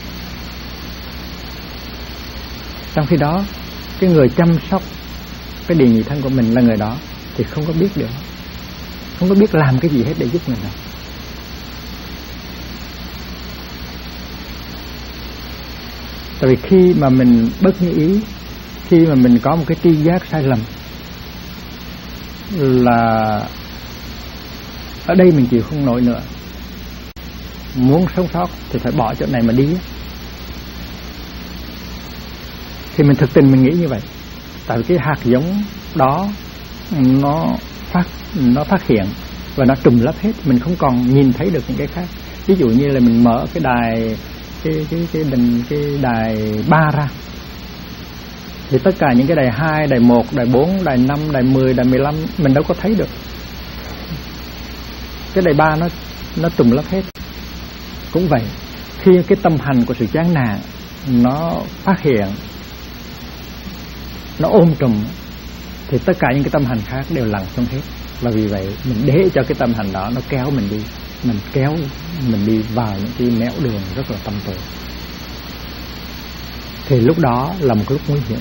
Trong khi đó cái người chăm sóc cái điều nhị thân của mình là người đó thì không có biết điều đó, không có biết làm cái gì hết để giúp người này. Tại vì khi mà mình bất như ý, khi mà mình có một cái tri giác sai lầm là ở đây mình chịu không nổi nữa, muốn sống sót thì phải bỏ chỗ này mà đi, thì mình thực tình mình nghĩ như vậy. Tại vì cái hạt giống đó nó phát hiện và nó trùm lấp hết, mình không còn nhìn thấy được những cái khác. Ví dụ như là mình mở cái đài cái đài 3 ra thì tất cả những cái đài 2, đài 1, đài 4, đài 5, đài 10, đài 15 mình đâu có thấy được. Cái đài 3 nó trùm lấp hết. Cũng vậy, khi cái tâm hành của sự chán nản nó phát hiện, nó ôm trùm thì tất cả những cái tâm hành khác đều lặn xuống hết. Và vì vậy mình để cho cái tâm hành đó nó kéo mình đi, mình kéo mình đi vào những cái nẻo đường rất là tăm tối. Thì lúc đó là một lúc nguy hiểm.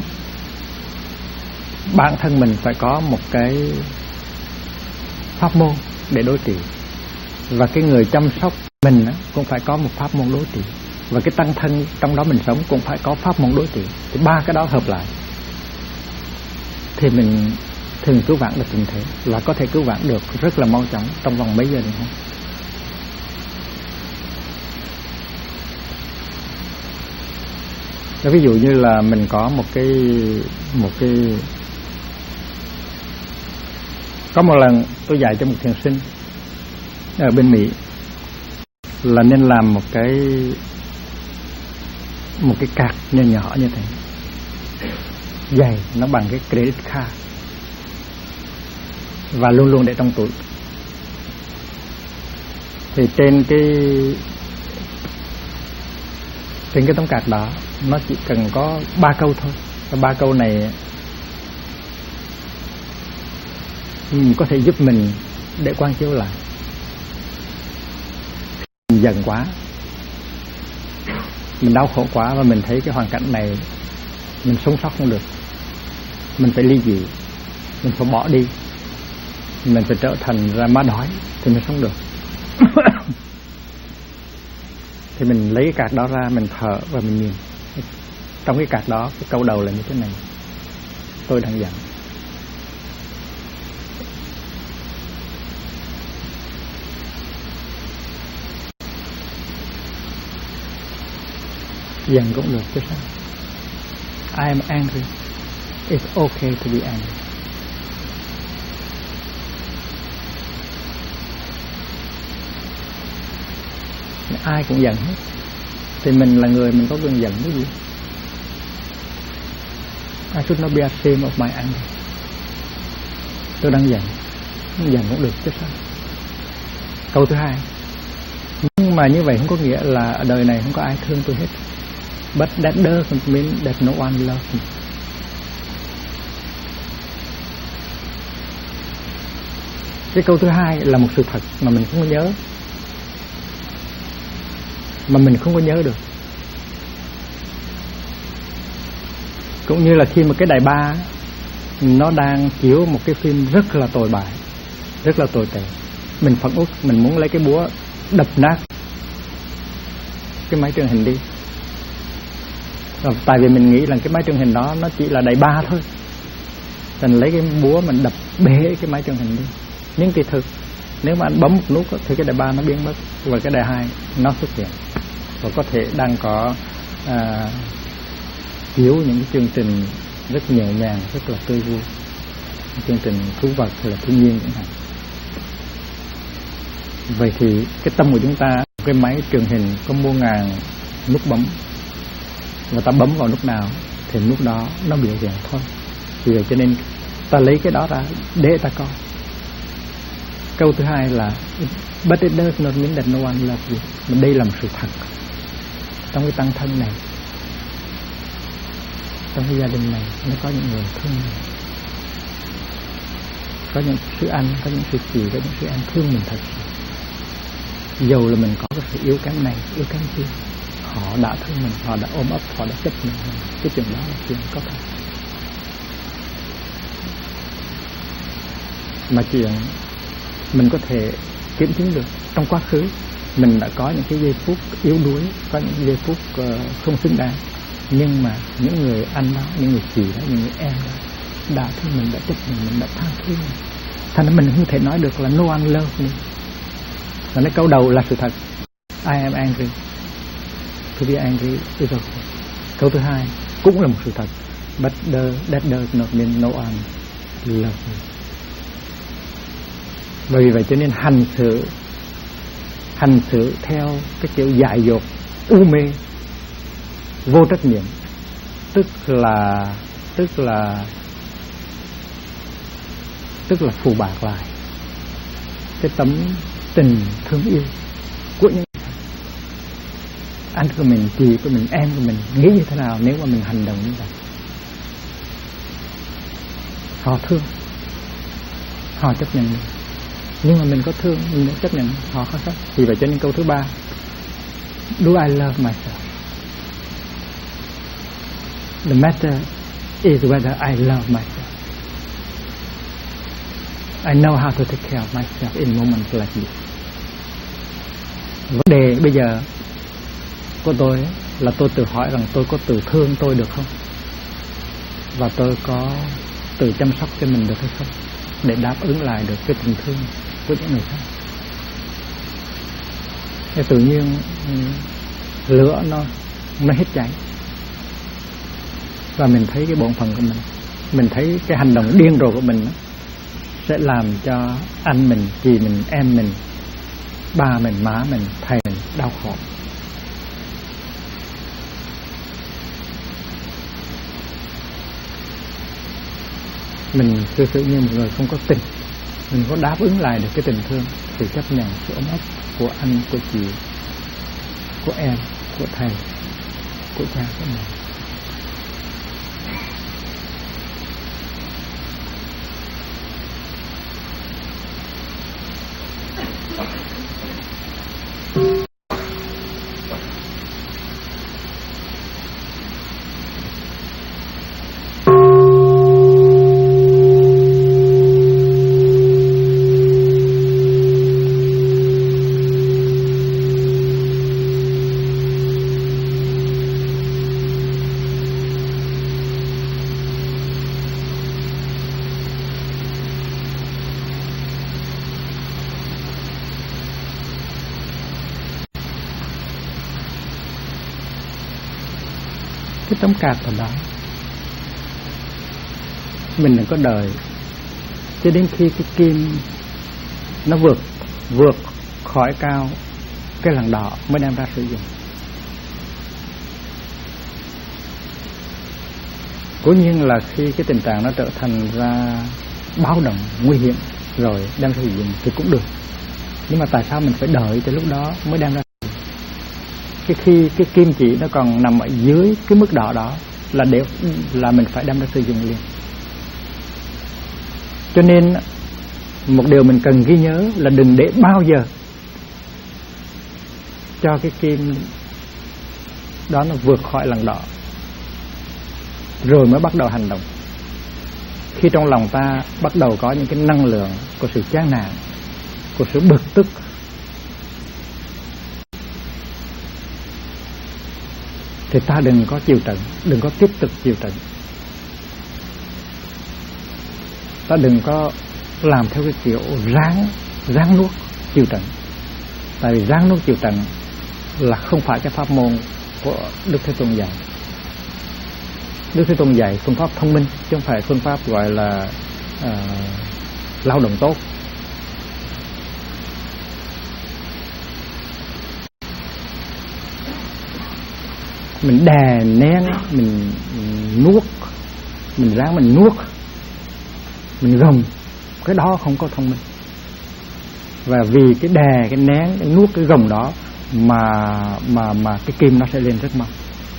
Bản thân mình phải có một cái pháp môn để đối trị, và cái người chăm sóc mình cũng phải có một pháp môn đối trị, và cái tăng thân trong đó mình sống cũng phải có pháp môn đối trị. Thì ba cái đó hợp lại thì mình thường cứu vãn được tình thế, và có thể cứu vãn được rất là mau chóng trong vòng mấy giờ đồng hồ. Ví dụ như là mình có một một lần tôi dạy cho một thiền sinh ở bên Mỹ là nên làm một cái card nhỏ nhỏ như thế, dày, nó bằng cái credit card, và luôn luôn để trong túi. Thì trên cái tấm card đó nó chỉ cần có 3 câu thôi. 3 câu này có thể giúp mình để quán chiếu lại. Mình giận quá, mình đau khổ quá và mình thấy cái hoàn cảnh này mình sống sót không được, mình phải ly dị, mình phải bỏ đi, mình phải trở thành ra ma đói thì mình sống được. Thì mình lấy cái card đó ra, mình thở và mình nhìn. Trong cái card đó, cái câu đầu là như thế này: tôi đang giận. Giận cũng được chứ sao? I am angry. It's okay to be angry. Ai cũng giận hết, thì mình là người, mình có quyền giận cái gì? I should not be ashamed of my anger. Tôi đang giận, giận cũng được chứ sao? Câu thứ hai: nhưng mà như vậy không có nghĩa là ở đời này không có ai thương tôi hết. But that doesn't mean that no one loves me. Cái câu thứ hai là một sự thật mà mình không có nhớ, mà mình không có nhớ được. Cũng như là khi mà cái đài ba nó đang chiếu một cái phim rất là tồi bại, rất là tồi tệ, mình phẫn uất, mình muốn lấy cái búa đập nát cái máy truyền hình đi. Tại vì mình nghĩ là cái máy truyền hình đó nó chỉ là đài ba thôi, mình lấy cái búa mình đập bể cái máy truyền hình đi. Nhưng kỳ thực nếu mà anh bấm một nút thì cái đài ba nó biến mất và cái đài hai nó xuất hiện, và có thể đang có chiếu những cái chương trình rất nhẹ nhàng, rất là tươi vui, chương trình thú vật hay là thiên nhiên chẳng hạn. Vậy thì cái tâm của chúng ta, cái máy truyền hình có muôn ngàn nút bấm, và ta bấm vào nút nào thì nút đó nó biểu hiện thôi. Vì vậy cho nên ta lấy cái đó ra để ta coi. Câu thứ hai là but it does not mean that no one loves you. Mà đây là một sự thật. Trong cái tăng thân này, trong cái gia đình này, nó có những người thương mình, có những sư anh, có những sư chị, có những sư anh thương mình thật sự. Dầu là mình có cái sự yếu kém này, yếu kém kia, họ đã thương mình, họ đã ôm ấp, họ đã chấp nhận mình. Cái chuyện đó là chuyện có thật. Mà chuyện mình có thể kiểm chứng được. Trong quá khứ mình đã có những cái giây phút yếu đuối, có những giây phút không xứng đáng, nhưng mà những người anh đó, những người chị đó, những người em đó đã thương mình, đã chấp nhận mình, đã tha thứ mình. Thành ra mình không thể nói được là no one loves me. Và cái câu đầu là sự thật: I am angry. To be angry is okay. Câu thứ hai cũng là một sự thật: but that does not mean no one loves me. Bởi vì vậy cho nên hành xử theo cái kiểu dại dột, u mê, vô trách nhiệm, tức là phù bạc lại cái tấm tình thương yêu của những anh của mình, chị của mình, em của mình nghĩ như thế nào nếu mà mình hành động như vậy. Họ thương, họ chấp nhận mình, nhưng mà mình có thương, mình có chấp nhận họ không sao. Vì vậy cho nên câu thứ ba: do I love myself? The matter is whether I love myself. I know how to take care of myself in moments like this. Vấn đề bây giờ của tôi là tôi tự hỏi rằng tôi có tự thương tôi được không, và tôi có tự chăm sóc cho mình được hay không, để đáp ứng lại được cái tình thương của những người khác. Thì tự nhiên lửa nó hết cháy, và mình thấy cái bổn phận của mình thấy cái hành động điên rồ của mình sẽ làm cho anh mình, chị mình, em mình, ba mình, má mình, thầy mình đau khổ. Mình cư xử như một người không có tình, mình có đáp ứng lại được cái tình thương, sự chấp nhận, sự ấm áp của anh, của chị, của em, của thầy, của cha của mình. cái tấm cạt vào đó. Mình đừng có đợi cho đến khi cái kim nó vượt khỏi cao cái lằn đỏ mới đem ra sử dụng. Cố nhiên là khi cái tình trạng nó trở thành ra báo động nguy hiểm rồi đem ra sử dụng thì cũng được, nhưng mà tại sao mình phải đợi tới lúc đó mới đem ra sử dụng? Khi cái kim chỉ nó còn nằm ở dưới cái mức đỏ đó là mình phải đem ra sử dụng liền. Cho nên một điều mình cần ghi nhớ là đừng để bao giờ cho cái kim đó nó vượt khỏi lằn đỏ rồi mới bắt đầu hành động. Khi trong lòng ta bắt đầu có những cái năng lượng của sự chán nản, của sự bực tức, thì ta đừng có chịu trận, đừng có tiếp tục chịu trận. Ta đừng có làm theo cái kiểu ráng nuốt chịu trận. Tại vì ráng nuốt chịu trận là không phải cái pháp môn của Đức Thế Tôn dạy. Đức Thế Tôn dạy phương pháp thông minh, chứ không phải phương pháp gọi là lao động tốt. Mình đè nén, mình nuốt, mình ráng mình nuốt, mình gồng, cái đó không có thông minh. Và vì cái đè, cái nén, cái nuốt, cái gồng đó mà cái kim nó sẽ lên rất mau.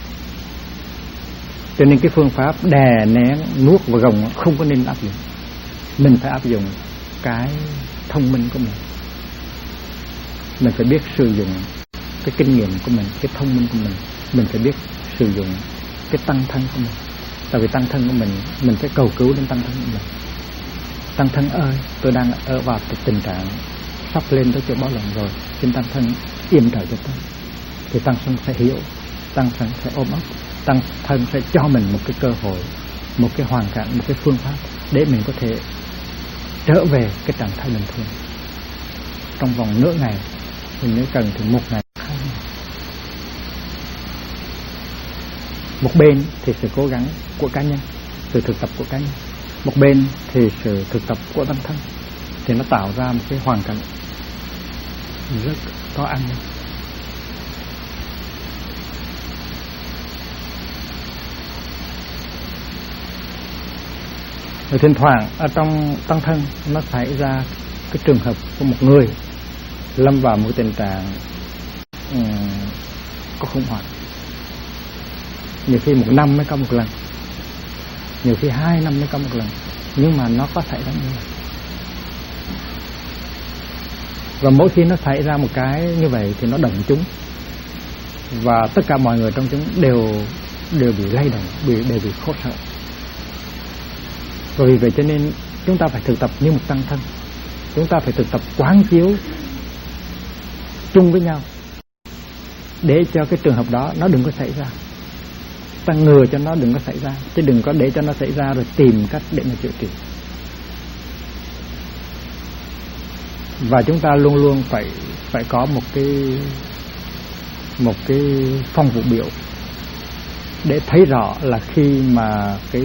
Cho nên cái phương pháp đè nén, nuốt và gồng không có nên áp dụng. Mình phải áp dụng cái thông minh của mình. Mình phải biết sử dụng cái kinh nghiệm của mình, cái thông minh của mình. Mình phải biết sử dụng cái tăng thân của mình. Tại vì tăng thân của mình phải cầu cứu đến tăng thân của mình. Tăng thân ơi, tôi đang ở vào tình trạng sắp lên tới chỗ báo động rồi, xin tăng thân yểm trợ cho tôi. Thì tăng thân sẽ hiểu, tăng thân sẽ ôm ấp, tăng thân sẽ cho mình một cái cơ hội, một cái hoàn cảnh, một cái phương pháp để mình có thể trở về cái trạng thái bình thường trong vòng nửa ngày. Mình nếu cần thì 1 ngày, 2 ngày. Một bên thì sự cố gắng của cá nhân, sự thực tập của cá nhân. Một bên thì sự thực tập của tăng thân, thì nó tạo ra một cái hoàn cảnh rất có an ninh. Rồi thỉnh thoảng ở trong tăng thân nó xảy ra cái trường hợp của một người lâm vào một tình trạng có khủng hoảng. Nhiều khi 1 năm mới có một lần, nhiều khi 2 năm mới có một lần, nhưng mà nó có xảy ra như vậy. Và mỗi khi nó xảy ra một cái như vậy thì nó động chúng, và tất cả mọi người trong chúng đều bị lay động, đều bị khổ sở. Và vì vậy cho nên chúng ta phải thực tập như một tăng thân. Chúng ta phải thực tập quán chiếu chung với nhau để cho cái trường hợp đó nó đừng có xảy ra. Ta ngừa cho nó đừng có xảy ra, chứ đừng có để cho nó xảy ra rồi tìm cách để mà chữa trị. Và chúng ta luôn luôn phải có một cái phong vụ biểu để thấy rõ là khi mà cái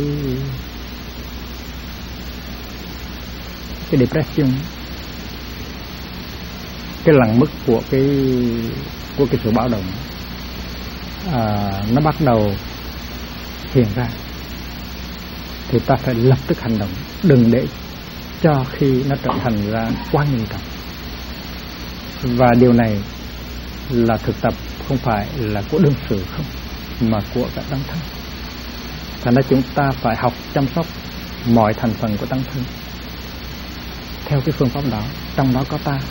depression, cái lằn mức của cái sự báo động nó bắt đầu hiện ra, thì ta phải lập tức hành động, đừng để cho khi nó trở thành ra quá nghiêm trọng. Và điều này là thực tập không phải là của đương sự không, mà của cả tăng thân. Thành ra chúng ta phải học chăm sóc mọi thành phần của tăng thân theo cái phương pháp đó. Trong đó có ta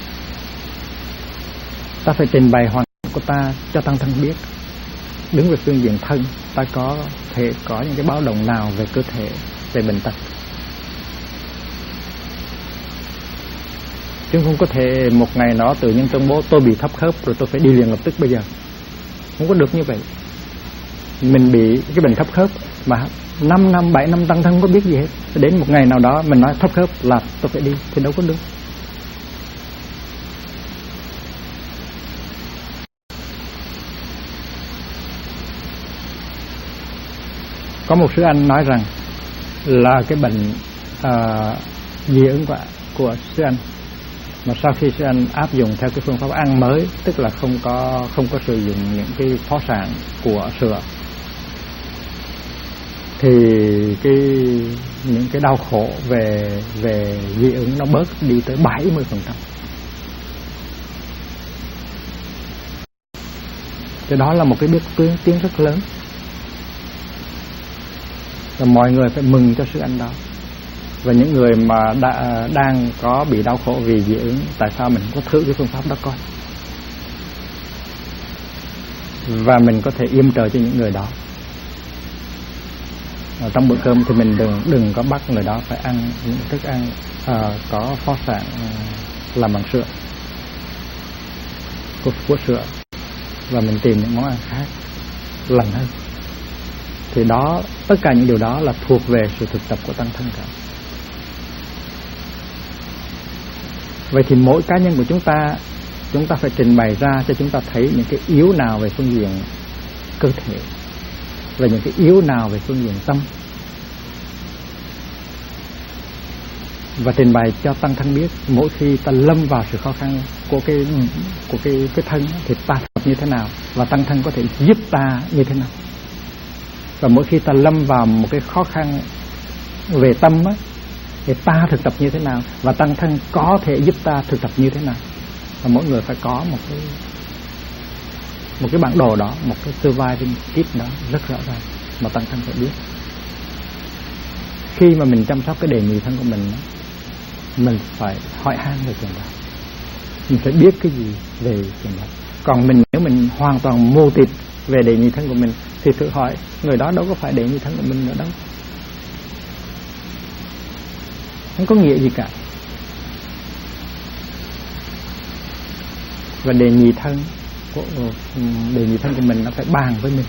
phải trình bày hoàn cảnh của ta cho tăng thân biết. Đứng về phương diện thân, ta có thể có những cái báo động nào về cơ thể, về bệnh tật. Chứ không có thể một ngày đó tự nhiên tuyên bố tôi bị thấp khớp rồi tôi phải đi liền lập tức bây giờ. Không có được như vậy. Mình bị cái bệnh thấp khớp mà 5 năm, 7 năm tăng thân không có biết gì hết. Đến một ngày nào đó mình nói thấp khớp là tôi phải đi, thì đâu có được. Có một sư anh nói rằng là cái bệnh dị ứng của sư anh, mà sau khi sư anh áp dụng theo cái phương pháp ăn mới, tức là không có sử dụng những cái phó sản của sữa, thì những cái đau khổ về dị ứng nó bớt đi tới 70%. Cái đó là một cái bước tiến rất lớn, và mọi người phải mừng cho sư anh đó. Và những người mà đang có bị đau khổ vì dị ứng, tại sao mình không có thử cái phương pháp đó coi, và mình có thể yểm trợ cho những người đó. Trong bữa cơm thì mình đừng có bắt người đó phải ăn những thức ăn có phó sản làm bằng sữa, của sữa, và mình tìm những món ăn khác lành hơn. Thì đó, tất cả những điều đó là thuộc về sự thực tập của tăng thân cả. Vậy thì mỗi cá nhân của chúng ta phải trình bày ra cho chúng ta thấy những cái yếu nào về phương diện cơ thể và những cái yếu nào về phương diện tâm, và trình bày cho tăng thân biết mỗi khi ta lâm vào sự khó khăn của cái thân thì ta tập như thế nào, và tăng thân có thể giúp ta như thế nào. Và mỗi khi ta lâm vào một cái khó khăn về tâm á, thì ta thực tập như thế nào, và tăng thân có thể giúp ta thực tập như thế nào. Và mỗi người phải có một cái bản đồ đó, một cái surviving kit đó rất rõ ràng mà tăng thân phải biết. Khi mà mình chăm sóc cái đề nhị thân của mình phải hỏi han về chuyện đó, mình phải biết cái gì về chuyện đó. Còn nếu mình hoàn toàn mù tịt về đề nhị thân của mình thì thử hỏi người đó đâu có phải đề nhị thân của mình nữa đâu, không có nghĩa gì cả. Và đề nhị thân của mình nó phải bàn với mình.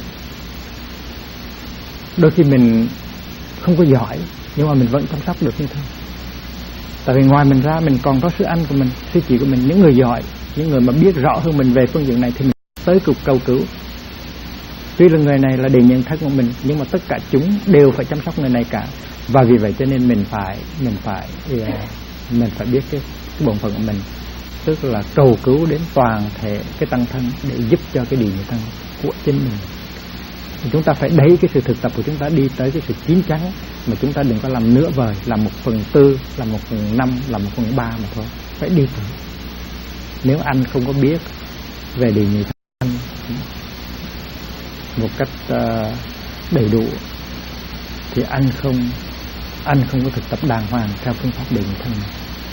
Đôi khi mình không có giỏi nhưng mà mình vẫn chăm sóc được như thế. Tại vì ngoài mình ra mình còn có sư anh của mình, sư chị của mình, những người giỏi, những người mà biết rõ hơn mình về phương diện này thì mình tới cầu cứu. Tuy là người này là đề nhị thân của mình, nhưng mà tất cả chúng đều phải chăm sóc người này cả. Và vì vậy cho nên mình phải biết cái bổn phận của mình, tức là cầu cứu đến toàn thể cái tăng thân để giúp cho cái đề nhị thân của chính mình. Chúng ta phải đẩy cái sự thực tập của chúng ta đi tới cái sự chín chắn, mà chúng ta đừng có làm nửa vời, làm 1/4, làm 1/5, làm 1/3 mà thôi. Phải đi tới. Nếu anh không có biết về đề nhị thân một cách đầy đủ thì anh không có thực tập đàng hoàng theo phương pháp đề nhị thân này.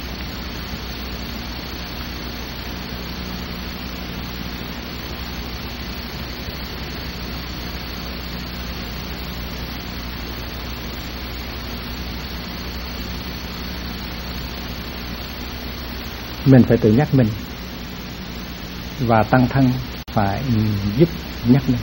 Mình phải tự nhắc mình, và tăng thân phải giúp nhắc mình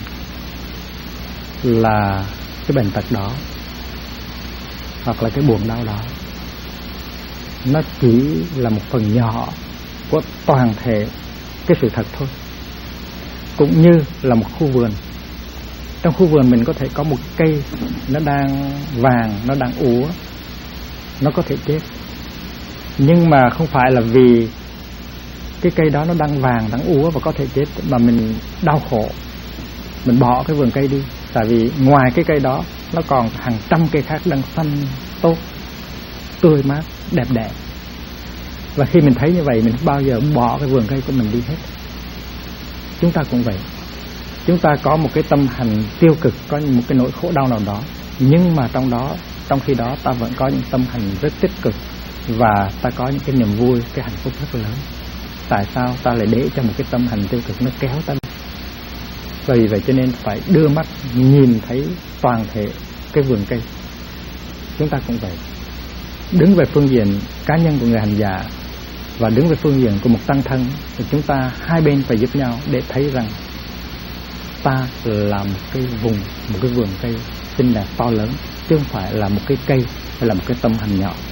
là cái bệnh tật đó hoặc là cái buồn đau đó nó chỉ là một phần nhỏ của toàn thể cái sự thật thôi. Cũng như là một khu vườn, trong khu vườn mình có thể có một cây nó đang vàng, nó đang úa, nó có thể chết, nhưng mà không phải là vì cái cây đó nó đang vàng, đang úa và có thể chết mà mình đau khổ, mình bỏ cái vườn cây đi. Tại vì ngoài cái cây đó nó còn hàng trăm cây khác đang xanh tốt, tươi mát, đẹp đẽ. Và khi mình thấy như vậy, mình không bao giờ bỏ cái vườn cây của mình đi hết. Chúng ta cũng vậy. Chúng ta có một cái tâm hành tiêu cực, có một cái nỗi khổ đau nào đó, nhưng mà trong khi đó ta vẫn có những tâm hành rất tích cực, và ta có những cái niềm vui, cái hạnh phúc rất lớn. Tại sao ta lại để cho một cái tâm hành tiêu cực nó kéo ta đi? Vì vậy cho nên phải đưa mắt nhìn thấy toàn thể cái vườn cây. Chúng ta cũng vậy. Đứng về phương diện cá nhân của người hành giả và đứng về phương diện của một tăng thân, thì chúng ta hai bên phải giúp nhau để thấy rằng ta là một cái vùng, một cái vườn cây xinh đẹp to lớn, chứ không phải là một cái cây hay là một cái tâm hành nhỏ.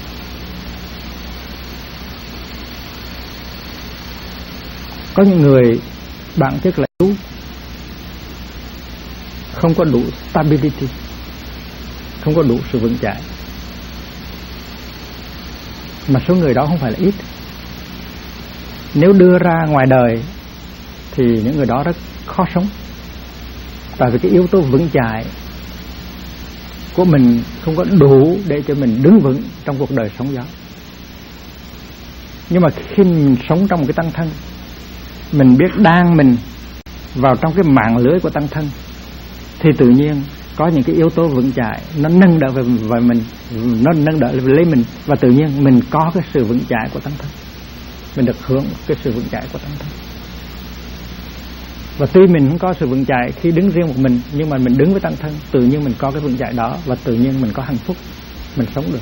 Có những người bản chất là yếu, không có đủ stability, không có đủ sự vững chãi. Mà số người đó không phải là ít. Nếu đưa ra ngoài đời thì những người đó rất khó sống. Tại vì cái yếu tố vững chãi của mình không có đủ để cho mình đứng vững trong cuộc đời sống đó. Nhưng mà khi mình sống trong một cái tăng thân, mình biết đan mình vào trong cái mạng lưới của tăng thân, thì tự nhiên có những cái yếu tố vững chãi nó nâng đỡ về mình, nó nâng đỡ lấy mình, và tự nhiên mình có cái sự vững chãi của tăng thân, mình được hưởng cái sự vững chãi của tăng thân. Và tuy mình không có sự vững chãi khi đứng riêng một mình, nhưng mà mình đứng với tăng thân, tự nhiên mình có cái vững chãi đó, và tự nhiên mình có hạnh phúc, mình sống được.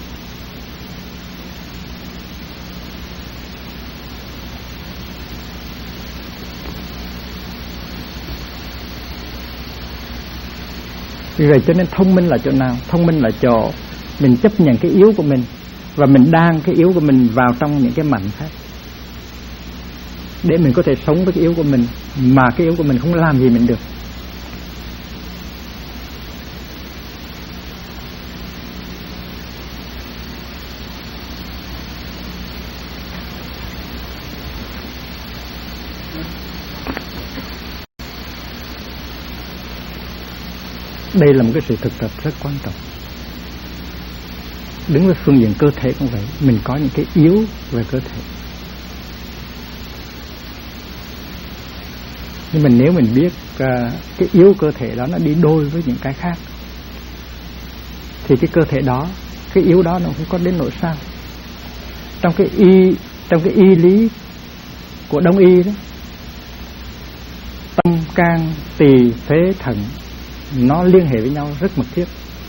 Vì vậy cho nên thông minh là chỗ nào? Thông minh là chỗ mình chấp nhận cái yếu của mình và mình đan cái yếu của mình vào trong những cái mạnh khác, để mình có thể sống với cái yếu của mình, mà cái yếu của mình không làm gì mình được. Đây là một cái sự thực tập rất quan trọng. Đứng với phương diện cơ thể cũng vậy, mình có những cái yếu về cơ thể. Nhưng mà nếu mình biết cái yếu cơ thể đó nó đi đôi với những cái khác, thì cái cơ thể đó, cái yếu đó nó không có đến nỗi sao. Trong cái y lý của Đông y đó, tâm, can, tỳ, phế, thận nó liên hệ với nhau rất mật thiết.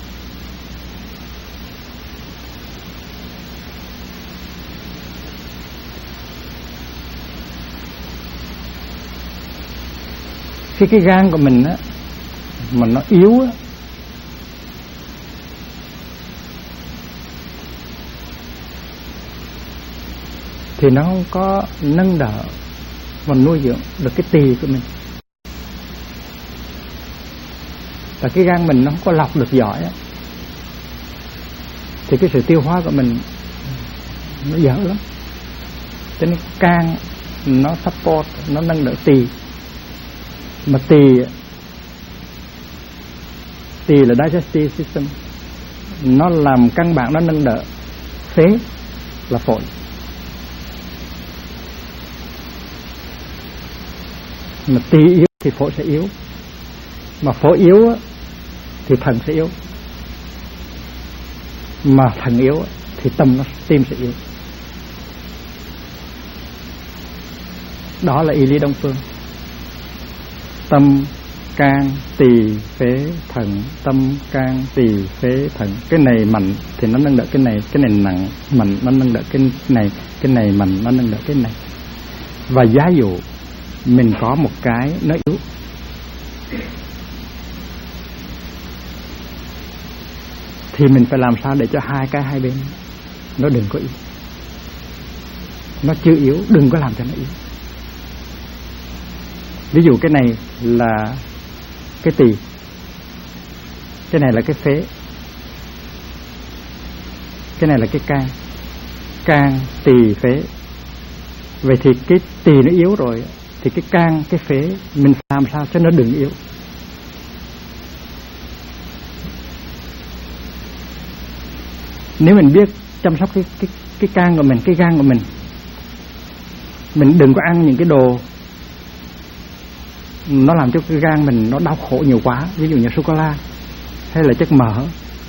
Khi cái gan của mình á mà nó yếu á, thì nó không có nâng đỡ và nuôi dưỡng được cái tỳ của mình. Và cái gan mình nó không có lọc được giỏi á, thì cái sự tiêu hóa của mình nó dở lắm. Cho nên can nó support, nó nâng đỡ tỳ. Mà tỳ là digestive system, nó làm căn bản, nó nâng đỡ. Phế là phổi. Mà tỳ yếu thì phổi sẽ yếu, mà phổi yếu thì thận sẽ yếu, mà thận yếu thì tim sẽ yếu. Đó là y lý Đông phương. Tâm, can, tỳ, phế, thận. Tâm, can, tỳ, phế, thận. Cái này mạnh thì nó nâng đỡ cái này nặng, mạnh nó nâng đỡ cái này mạnh nó nâng đỡ cái này. Và giả dụ mình có một cái nó yếu, thì mình phải làm sao để cho hai bên nó đừng có yếu. Nó chưa yếu, đừng có làm cho nó yếu. Ví dụ cái này là cái tỳ, cái này là cái phế, cái này là cái can, tỳ, phế. Vậy thì cái tỳ nó yếu rồi, thì cái can, cái phế mình làm sao cho nó đừng yếu. Nếu mình biết chăm sóc cái can của mình, cái gan của mình đừng có ăn những cái đồ nó làm cho cái gan mình nó đau khổ nhiều quá, ví dụ như sô cô la hay là chất mỡ,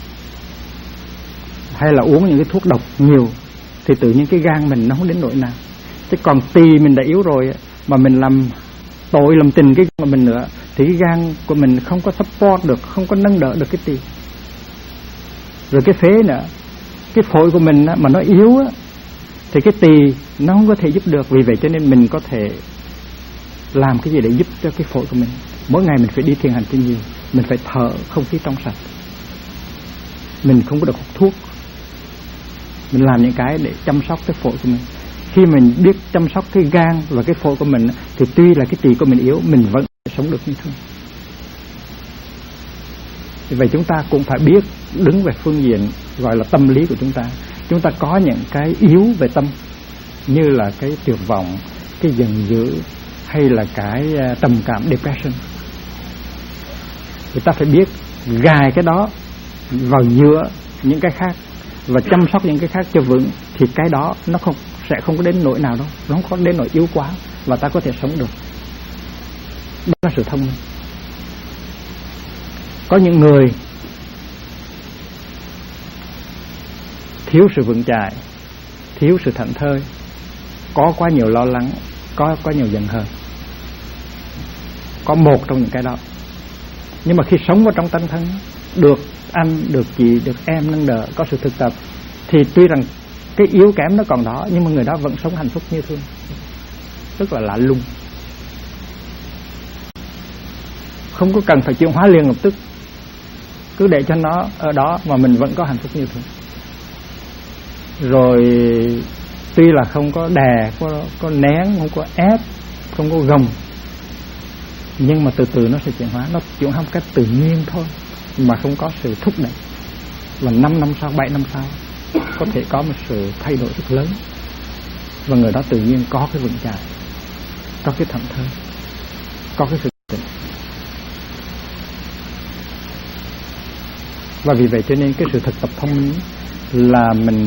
hay là uống những cái thuốc độc nhiều, thì tự nhiên cái gan mình nó không đến nỗi nào. Chứ còn tỳ mình đã yếu rồi mà mình làm tội làm tình cái gan của mình nữa, thì cái gan của mình không có support được, không có nâng đỡ được cái tỳ. Rồi cái phế nữa, cái phổi của mình mà nó yếu thì cái tỳ nó không có thể giúp được. Vì vậy cho nên mình có thể làm cái gì để giúp cho cái phổi của mình. Mỗi ngày mình phải đi thiền hành cho nhiều, mình phải thở không khí trong sạch, mình không có được hút thuốc, mình làm những cái để chăm sóc cái phổi của mình. Khi mình biết chăm sóc cái gan và cái phổi của mình, thì tuy là cái tỳ của mình yếu, mình vẫn sống được như thường. Vậy chúng ta cũng phải biết đứng về phương diện gọi là tâm lý của chúng ta. Chúng ta có những cái yếu về tâm, như là cái tuyệt vọng, cái giận dữ, hay là cái trầm cảm depression. Người ta phải biết gài cái đó vào giữa những cái khác và chăm sóc những cái khác cho vững, thì cái đó nó sẽ không có đến nỗi nào đâu, nó không có đến nỗi yếu quá, và ta có thể sống được. Đó là sự thông minh. Có những người thiếu sự vững chãi, thiếu sự thảnh thơi, có quá nhiều lo lắng, có quá nhiều giận hờn, có một trong những cái đó. Nhưng mà khi sống vào trong tăng thân, được anh, được chị, được em nâng đỡ, có sự thực tập, thì tuy rằng cái yếu kém nó còn đó, nhưng mà người đó vẫn sống hạnh phúc như thường. Rất là lạ lùng. Không có cần phải chuyển hóa liền lập tức, cứ để cho nó ở đó mà mình vẫn có hạnh phúc như thường. Rồi tuy là không có đè, có nén, không có ép, không có gồng, nhưng mà từ từ nó sẽ chuyển hóa. Nó chuyển hóa một cách tự nhiên thôi, mà không có sự thúc đẩy. Và 5 năm sau, 7 năm sau có thể có một sự thay đổi rất lớn, và người đó tự nhiên có cái vững chãi, có cái thảnh thơi, có cái sự tỉnh. Và vì vậy cho nên cái sự thực tập thông minh là mình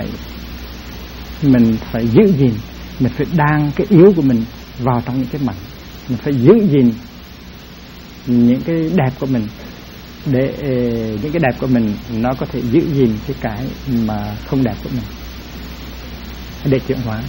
phải giữ gìn, mình phải đan cái yếu của mình vào trong những cái mạnh, mình phải giữ gìn những cái đẹp của mình, để những cái đẹp của mình nó có thể giữ gìn cái mà không đẹp của mình, để chuyển hóa.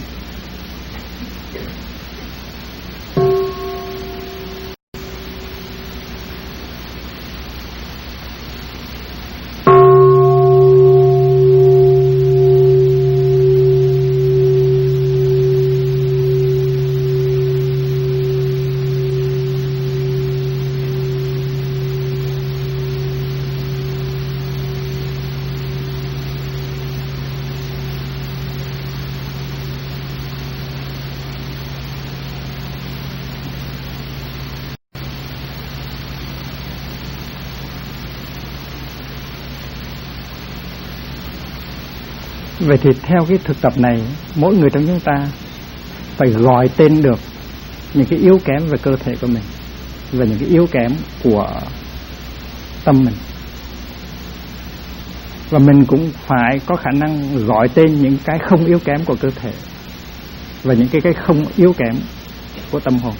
Vậy thì theo cái thực tập này, mỗi người trong chúng ta phải gọi tên được những cái yếu kém về cơ thể của mình và những cái yếu kém của tâm mình. Và mình cũng phải có khả năng gọi tên những cái không yếu kém của cơ thể và những cái không yếu kém của tâm hồn.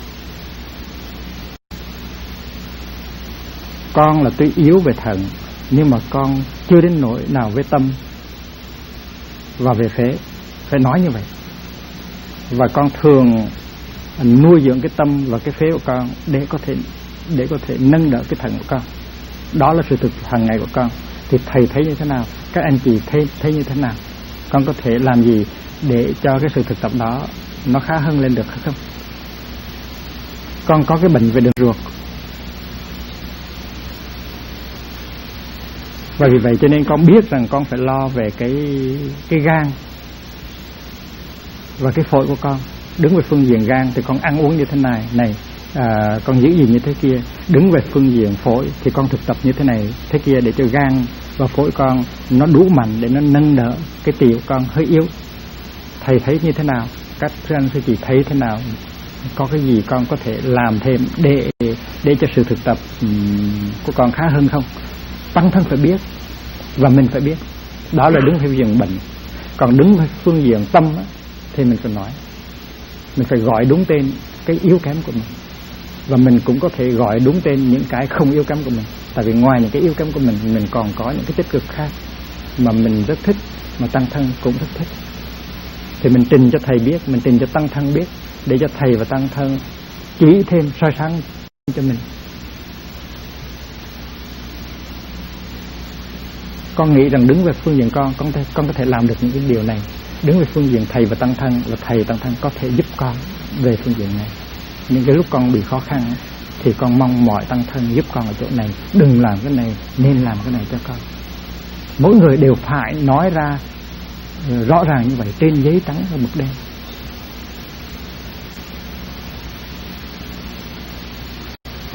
Con là tuy yếu về thận, nhưng mà con chưa đến nỗi nào với tâm và về phế, phải nói như vậy. Và con thường nuôi dưỡng cái tâm và cái phế của con để có thể nâng đỡ cái thận của con. Đó là sự thực hàng ngày của con. Thì thầy thấy như thế nào, các anh chị thấy như thế nào, con có thể làm gì để cho cái sự thực tập đó nó khá hơn lên được không? Con có cái bệnh về đường ruột, và vì vậy cho nên con biết rằng con phải lo về cái gan và cái phổi của con. Đứng về phương diện gan thì con ăn uống như thế này, con giữ gìn như thế kia. Đứng về phương diện phổi thì con thực tập như thế này thế kia, để cho gan và phổi con nó đủ mạnh để nó nâng đỡ cái tỳ của con hơi yếu. Thầy thấy như thế nào, các anh sư chị thấy thế nào, có cái gì con có thể làm thêm để cho sự thực tập của con khá hơn không? Tăng thân phải biết, và mình phải biết. Đó là đứng về phương diện bệnh. Còn đứng về phương diện tâm thì mình phải nói, mình phải gọi đúng tên cái yếu kém của mình, và mình cũng có thể gọi đúng tên những cái không yếu kém của mình. Tại vì ngoài những cái yếu kém của mình còn có những cái tích cực khác mà mình rất thích, mà tăng thân cũng rất thích. Thì mình trình cho thầy biết, mình trình cho tăng thân biết, để cho thầy và tăng thân chỉ thêm, soi sáng cho mình. Con nghĩ rằng đứng về phương diện con có thể làm được những cái điều này. Đứng về phương diện thầy và tăng thân, là thầy tăng thân có thể giúp con về phương diện này. Những cái lúc con bị khó khăn thì con mong mọi tăng thân giúp con ở chỗ này, đừng làm cái này, nên làm cái này cho con. Mỗi người đều phải nói ra rõ ràng như vậy trên giấy trắng và mực đen.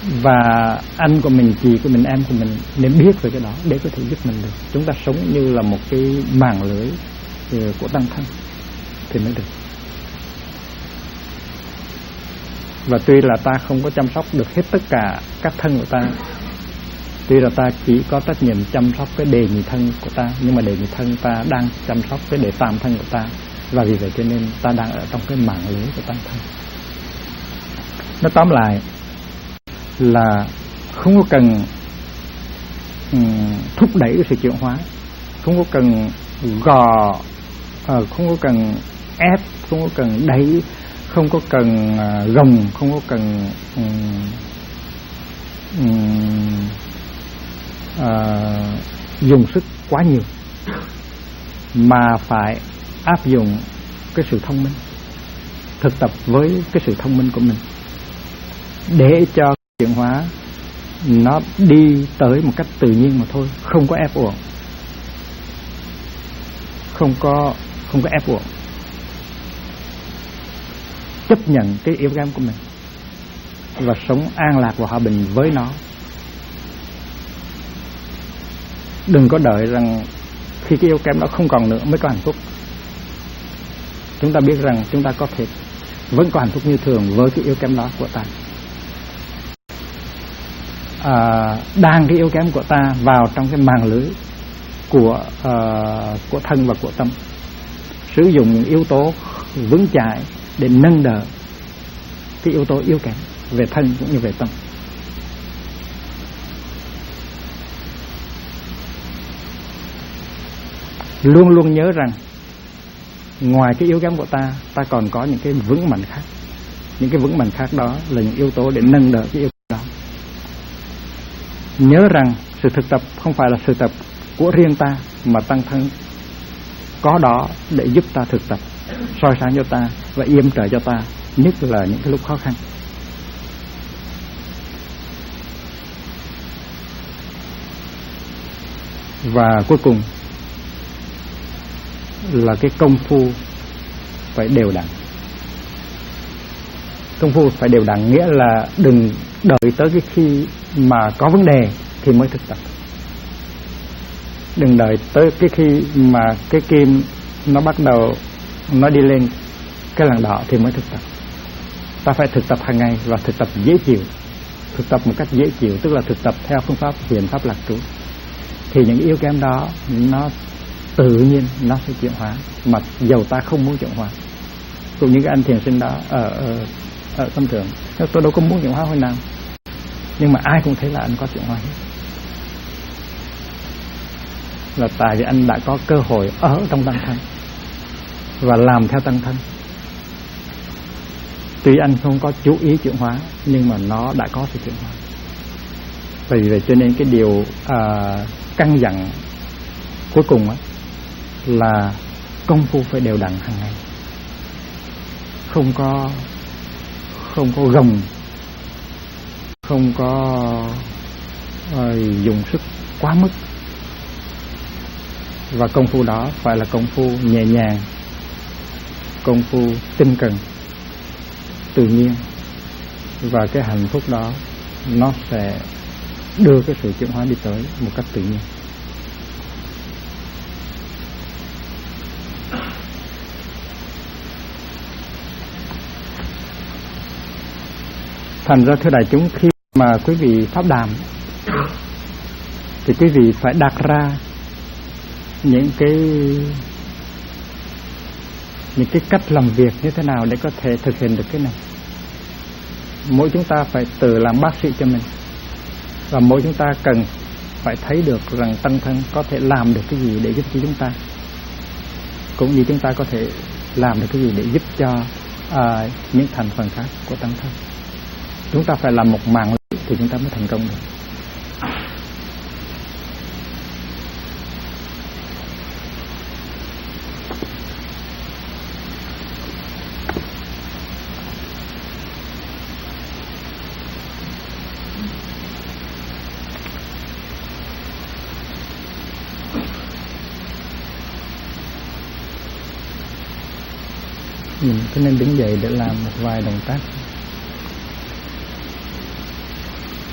Và anh của mình, chị của mình, em của mình nên biết về cái đó để có thể giúp mình được. Chúng ta sống như là một cái màng lưới của tăng thân thì mới được. Và tuy là ta không có chăm sóc được hết tất cả các thân của ta, tuy là ta chỉ có trách nhiệm chăm sóc cái đề nhị thân của ta, nhưng mà đề nhị thân ta đang chăm sóc cái đề tam thân của ta. Và vì vậy cho nên ta đang ở trong cái mạng lưới của tăng thân. Nó tóm lại là không có cần thúc đẩy cái sự chuyển hóa, không có cần gò, không có cần ép, không có cần đẩy, không có cần gồng, không có cần dùng sức quá nhiều, mà phải áp dụng cái sự thông minh, thực tập với cái sự thông minh của mình để cho chuyển hóa nó đi tới một cách tự nhiên mà thôi, không có ép uổng, không có ép uổng. Chấp nhận cái yếu kém của mình và sống an lạc và hòa bình với nó. Đừng có đợi rằng khi cái yếu kém đó không còn nữa mới có hạnh phúc. Chúng ta biết rằng chúng ta có thể vẫn có hạnh phúc như thường với cái yếu kém đó của ta. Đang cái yếu kém của ta vào trong cái màng lưới của thân và của tâm, sử dụng những yếu tố vững chãi để nâng đỡ cái yếu tố yếu kém về thân cũng như về tâm. Luôn luôn nhớ rằng ngoài cái yếu kém của ta, ta còn có những cái vững mạnh khác. Những cái vững mạnh khác đó là những yếu tố để nâng đỡ cái yếu kém đó. Nhớ rằng sự thực tập không phải là sự tập của riêng ta, mà tăng thân có đó để giúp ta thực tập, soi sáng cho ta và yểm trợ cho ta, nhất là những cái lúc khó khăn. Và cuối cùng là cái công phu phải đều đặn. Công phu phải đều đặn nghĩa là đừng đợi tới cái khi mà có vấn đề thì mới thực tập. Đừng đợi tới cái khi mà cái kim nó bắt đầu nó đi lên cái làn đỏ thì mới thực tập. Ta phải thực tập hàng ngày và thực tập dễ chịu. Thực tập một cách dễ chịu tức là thực tập theo phương pháp thiền pháp lạc trú. Thì những yếu kém đó nó tự nhiên nó sẽ chuyển hóa, mà dầu ta không muốn chuyển hóa. Cũng như cái anh thiền sinh đó ở tâm thượng, tôi đâu có muốn chuyển hóa hồi nào, nhưng mà ai cũng thấy là anh có chuyển hóa hết. Là tại vì anh đã có cơ hội ở trong tăng thân và làm theo tăng thân. Tuy anh không có chú ý chuyển hóa, nhưng mà nó đã có sự chuyển hóa. Vì vậy cho nên cái điều căn dặn cuối cùng là công phu phải đều đặn hàng ngày, không có gồng, không có dùng sức quá mức. Và công phu đó phải là công phu nhẹ nhàng, công phu tinh cần, tự nhiên. Và cái hạnh phúc đó nó sẽ đưa cái sự chuyển hóa đi tới một cách tự nhiên. Thành ra thưa đại chúng, khi mà quý vị pháp đàm thì quý vị phải đặt ra những cái cách làm việc như thế nào để có thể thực hiện được cái này. Mỗi chúng ta phải tự làm bác sĩ cho mình, và mỗi chúng ta cần phải thấy được rằng tăng thân có thể làm được cái gì để giúp cho chúng ta, cũng như chúng ta có thể làm được cái gì để giúp cho những thành phần khác của tăng thân. Chúng ta phải làm một mạng lưới thì chúng ta mới thành công được. Mình cứ nên đứng dậy để làm một vài động tác.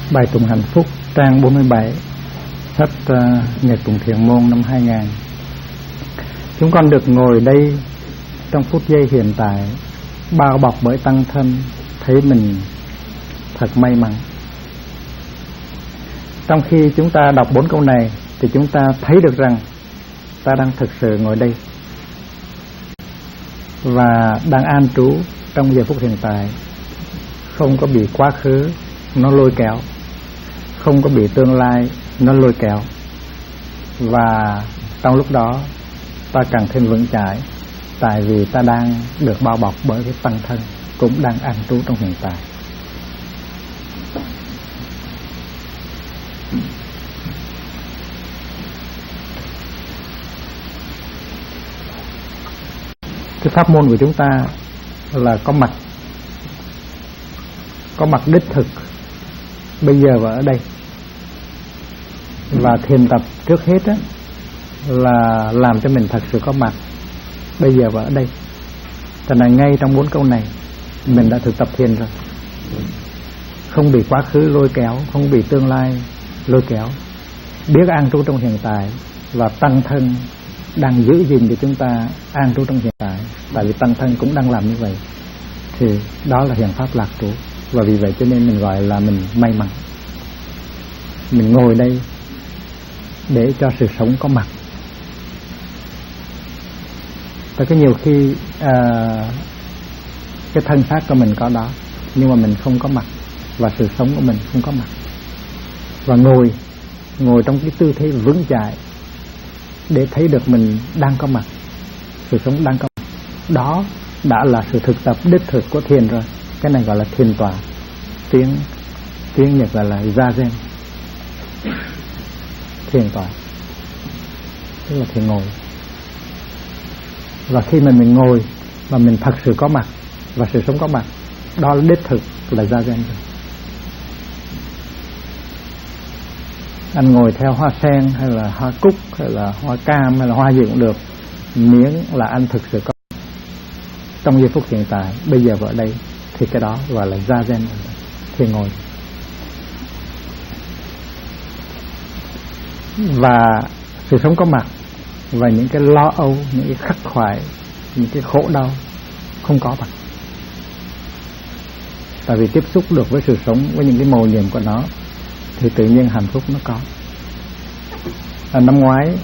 Bài tụng hạnh phúc trang 47, sách Nhật Tụng Thiền Môn năm 2000. Chúng con được ngồi đây trong phút giây hiện tại, bao bọc bởi tăng thân, thấy mình thật may mắn. Trong khi chúng ta đọc 4 câu này thì chúng ta thấy được rằng ta đang thực sự ngồi đây và đang an trú trong giờ phút hiện tại, không có bị quá khứ nó lôi kéo, không có bị tương lai nó lôi kéo. Và trong lúc đó ta càng thêm vững chãi, tại vì ta đang được bao bọc bởi cái tăng thân, cũng đang an trú trong hiện tại. Cái pháp môn của chúng ta là có mặt đích thực bây giờ và ở đây. Và thiền tập trước hết á, là làm cho mình thật sự có mặt bây giờ và ở đây. Cho nên ngay trong 4 câu này mình đã thực tập thiền rồi, không bị quá khứ lôi kéo, không bị tương lai lôi kéo, biết an trú trong hiện tại. Và tăng thân đang giữ gìn cho chúng ta an trú trong hiện tại, tại vì tăng thân cũng đang làm như vậy. Thì đó là hiện pháp lạc trú. Và vì vậy cho nên mình gọi là mình may mắn. Mình ngồi đây để cho sự sống có mặt. Và có nhiều khi cái thân xác của mình có đó, nhưng mà mình không có mặt, và sự sống của mình không có mặt. Và ngồi trong cái tư thế vững chãi để thấy được mình đang có mặt, sự sống đang có mặt. Đó đã là sự thực tập đích thực của thiền rồi. Cái này gọi là thiền tọa, tiếng Nhật gọi là zazen, thiền tọa, tức là thiền ngồi. Và khi mình ngồi và mình thật sự có mặt và sự sống có mặt, đó là đích thực là zazen rồi. Anh ngồi theo hoa sen hay là hoa cúc hay là hoa cam hay là hoa gì cũng được, miễn là anh thực sự có trong giây phút hiện tại bây giờ và ở đây, thì cái đó gọi là zazen, thiền ngồi. Và sự sống có mặt và những cái lo âu, những cái khắc khoải, những cái khổ đau không có mặt. Tại vì tiếp xúc được với sự sống, với những cái màu nhiệm của nó, thì tự nhiên hạnh phúc nó có. Năm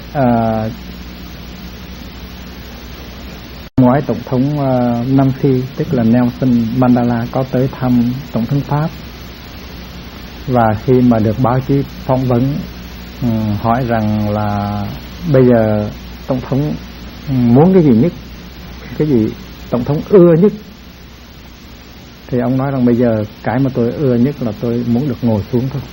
ngoái tổng thống Nam Phi, tức là Nelson Mandela, có tới thăm tổng thống Pháp. Và khi mà được báo chí phỏng vấn, hỏi rằng là bây giờ tổng thống muốn cái gì nhất, cái gì tổng thống ưa nhất, thì ông nói rằng bây giờ cái mà tôi ưa nhất là tôi muốn được ngồi xuống thôi,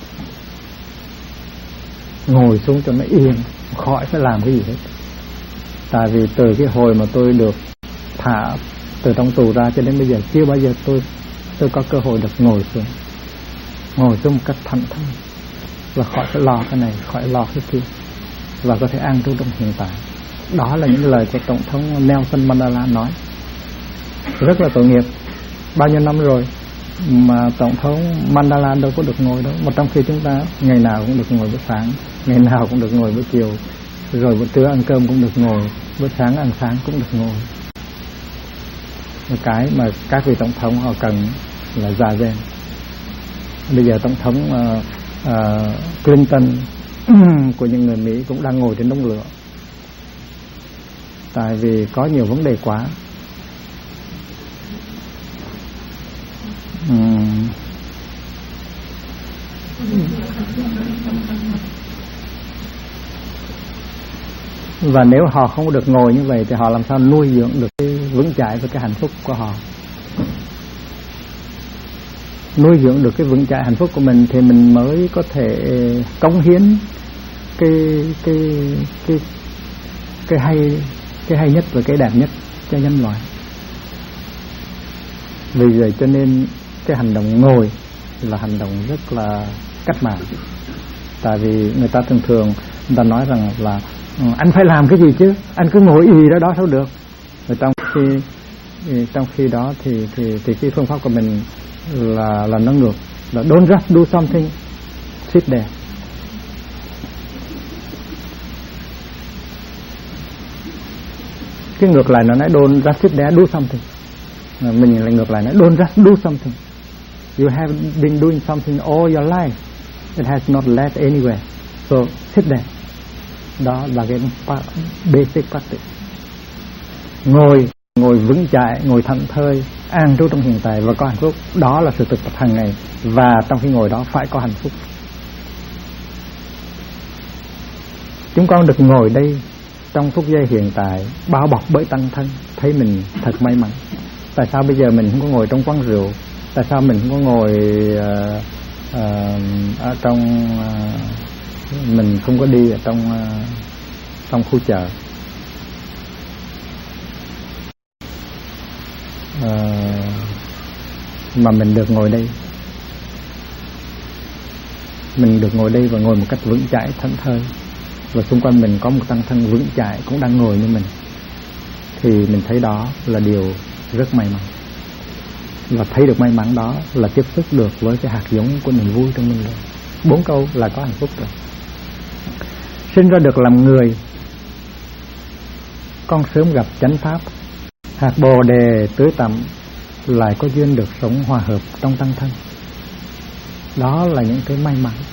ngồi xuống cho nó yên, khỏi phải làm cái gì hết. Tại vì từ cái hồi mà tôi được thả từ trong tù ra cho đến bây giờ, chưa bao giờ tôi có cơ hội được ngồi xuống một cách thẳng thắn, và khỏi phải lo cái này, khỏi lo cái kia, và có thể an trú trong hiện tại. Đó là những lời của tổng thống Nelson Mandela nói. Rất là tội nghiệp, bao nhiêu năm rồi mà tổng thống Mandela đâu có được ngồi đâu. Mà trong khi chúng ta ngày nào cũng được ngồi bữa sáng, ngày nào cũng được ngồi bữa chiều, rồi bữa trưa ăn cơm cũng được ngồi, bữa sáng ăn sáng cũng được ngồi. Cái mà các vị tổng thống họ cần là zazen. Bây giờ tổng thống Clinton của những người Mỹ cũng đang ngồi trên đống lửa, tại vì có nhiều vấn đề quá. Và nếu họ không được ngồi như vậy thì họ làm sao nuôi dưỡng được cái vững chãi và cái hạnh phúc của họ. Nuôi dưỡng được cái vững chãi hạnh phúc của mình thì mình mới có thể cống hiến cái hay nhất và cái đẹp nhất cho nhân loại. Vì vậy cho nên cái hành động ngồi là hành động rất là cách mạng. Tại vì người ta thường người ta nói rằng là anh phải làm cái gì chứ, anh cứ ngồi y đó sao được. Rồi trong khi đó thì cái phương pháp của mình là nó ngược, là don't just do something, sit there. Cái ngược lại nó nói don't just sit there, do something. Mình lại ngược lại nói don't just do something. You have been doing something all your life. It has not led anywhere. So sit there. Đó là cái basic practice. Ngồi vững chãi, ngồi thảnh thơi, an trú trong hiện tại và có hạnh phúc. Đó là sự thực tập hàng ngày. Và trong khi ngồi đó phải có hạnh phúc. Chúng con được ngồi đây trong phút giây hiện tại, bao bọc bởi tăng thân, thấy mình thật may mắn. Tại sao bây giờ mình không có ngồi trong quán rượu? Tại sao mình không có ngồi ở trong mình không có đi ở trong khu chợ? Mà mình được ngồi đây. Mình được ngồi đây và ngồi một cách vững chãi, thảnh thơi. Và xung quanh mình có một tăng thân vững chãi cũng đang ngồi như mình. Thì mình thấy đó là điều rất may mắn. Và thấy được may mắn đó là tiếp xúc được với cái hạt giống của niềm vui trong mình rồi. 4 câu là có hạnh phúc rồi. Sinh ra được làm người, con sớm gặp chánh pháp. Hạt bồ đề tưới tắm, lại có duyên được sống hòa hợp trong tăng thân. Đó là những cái may mắn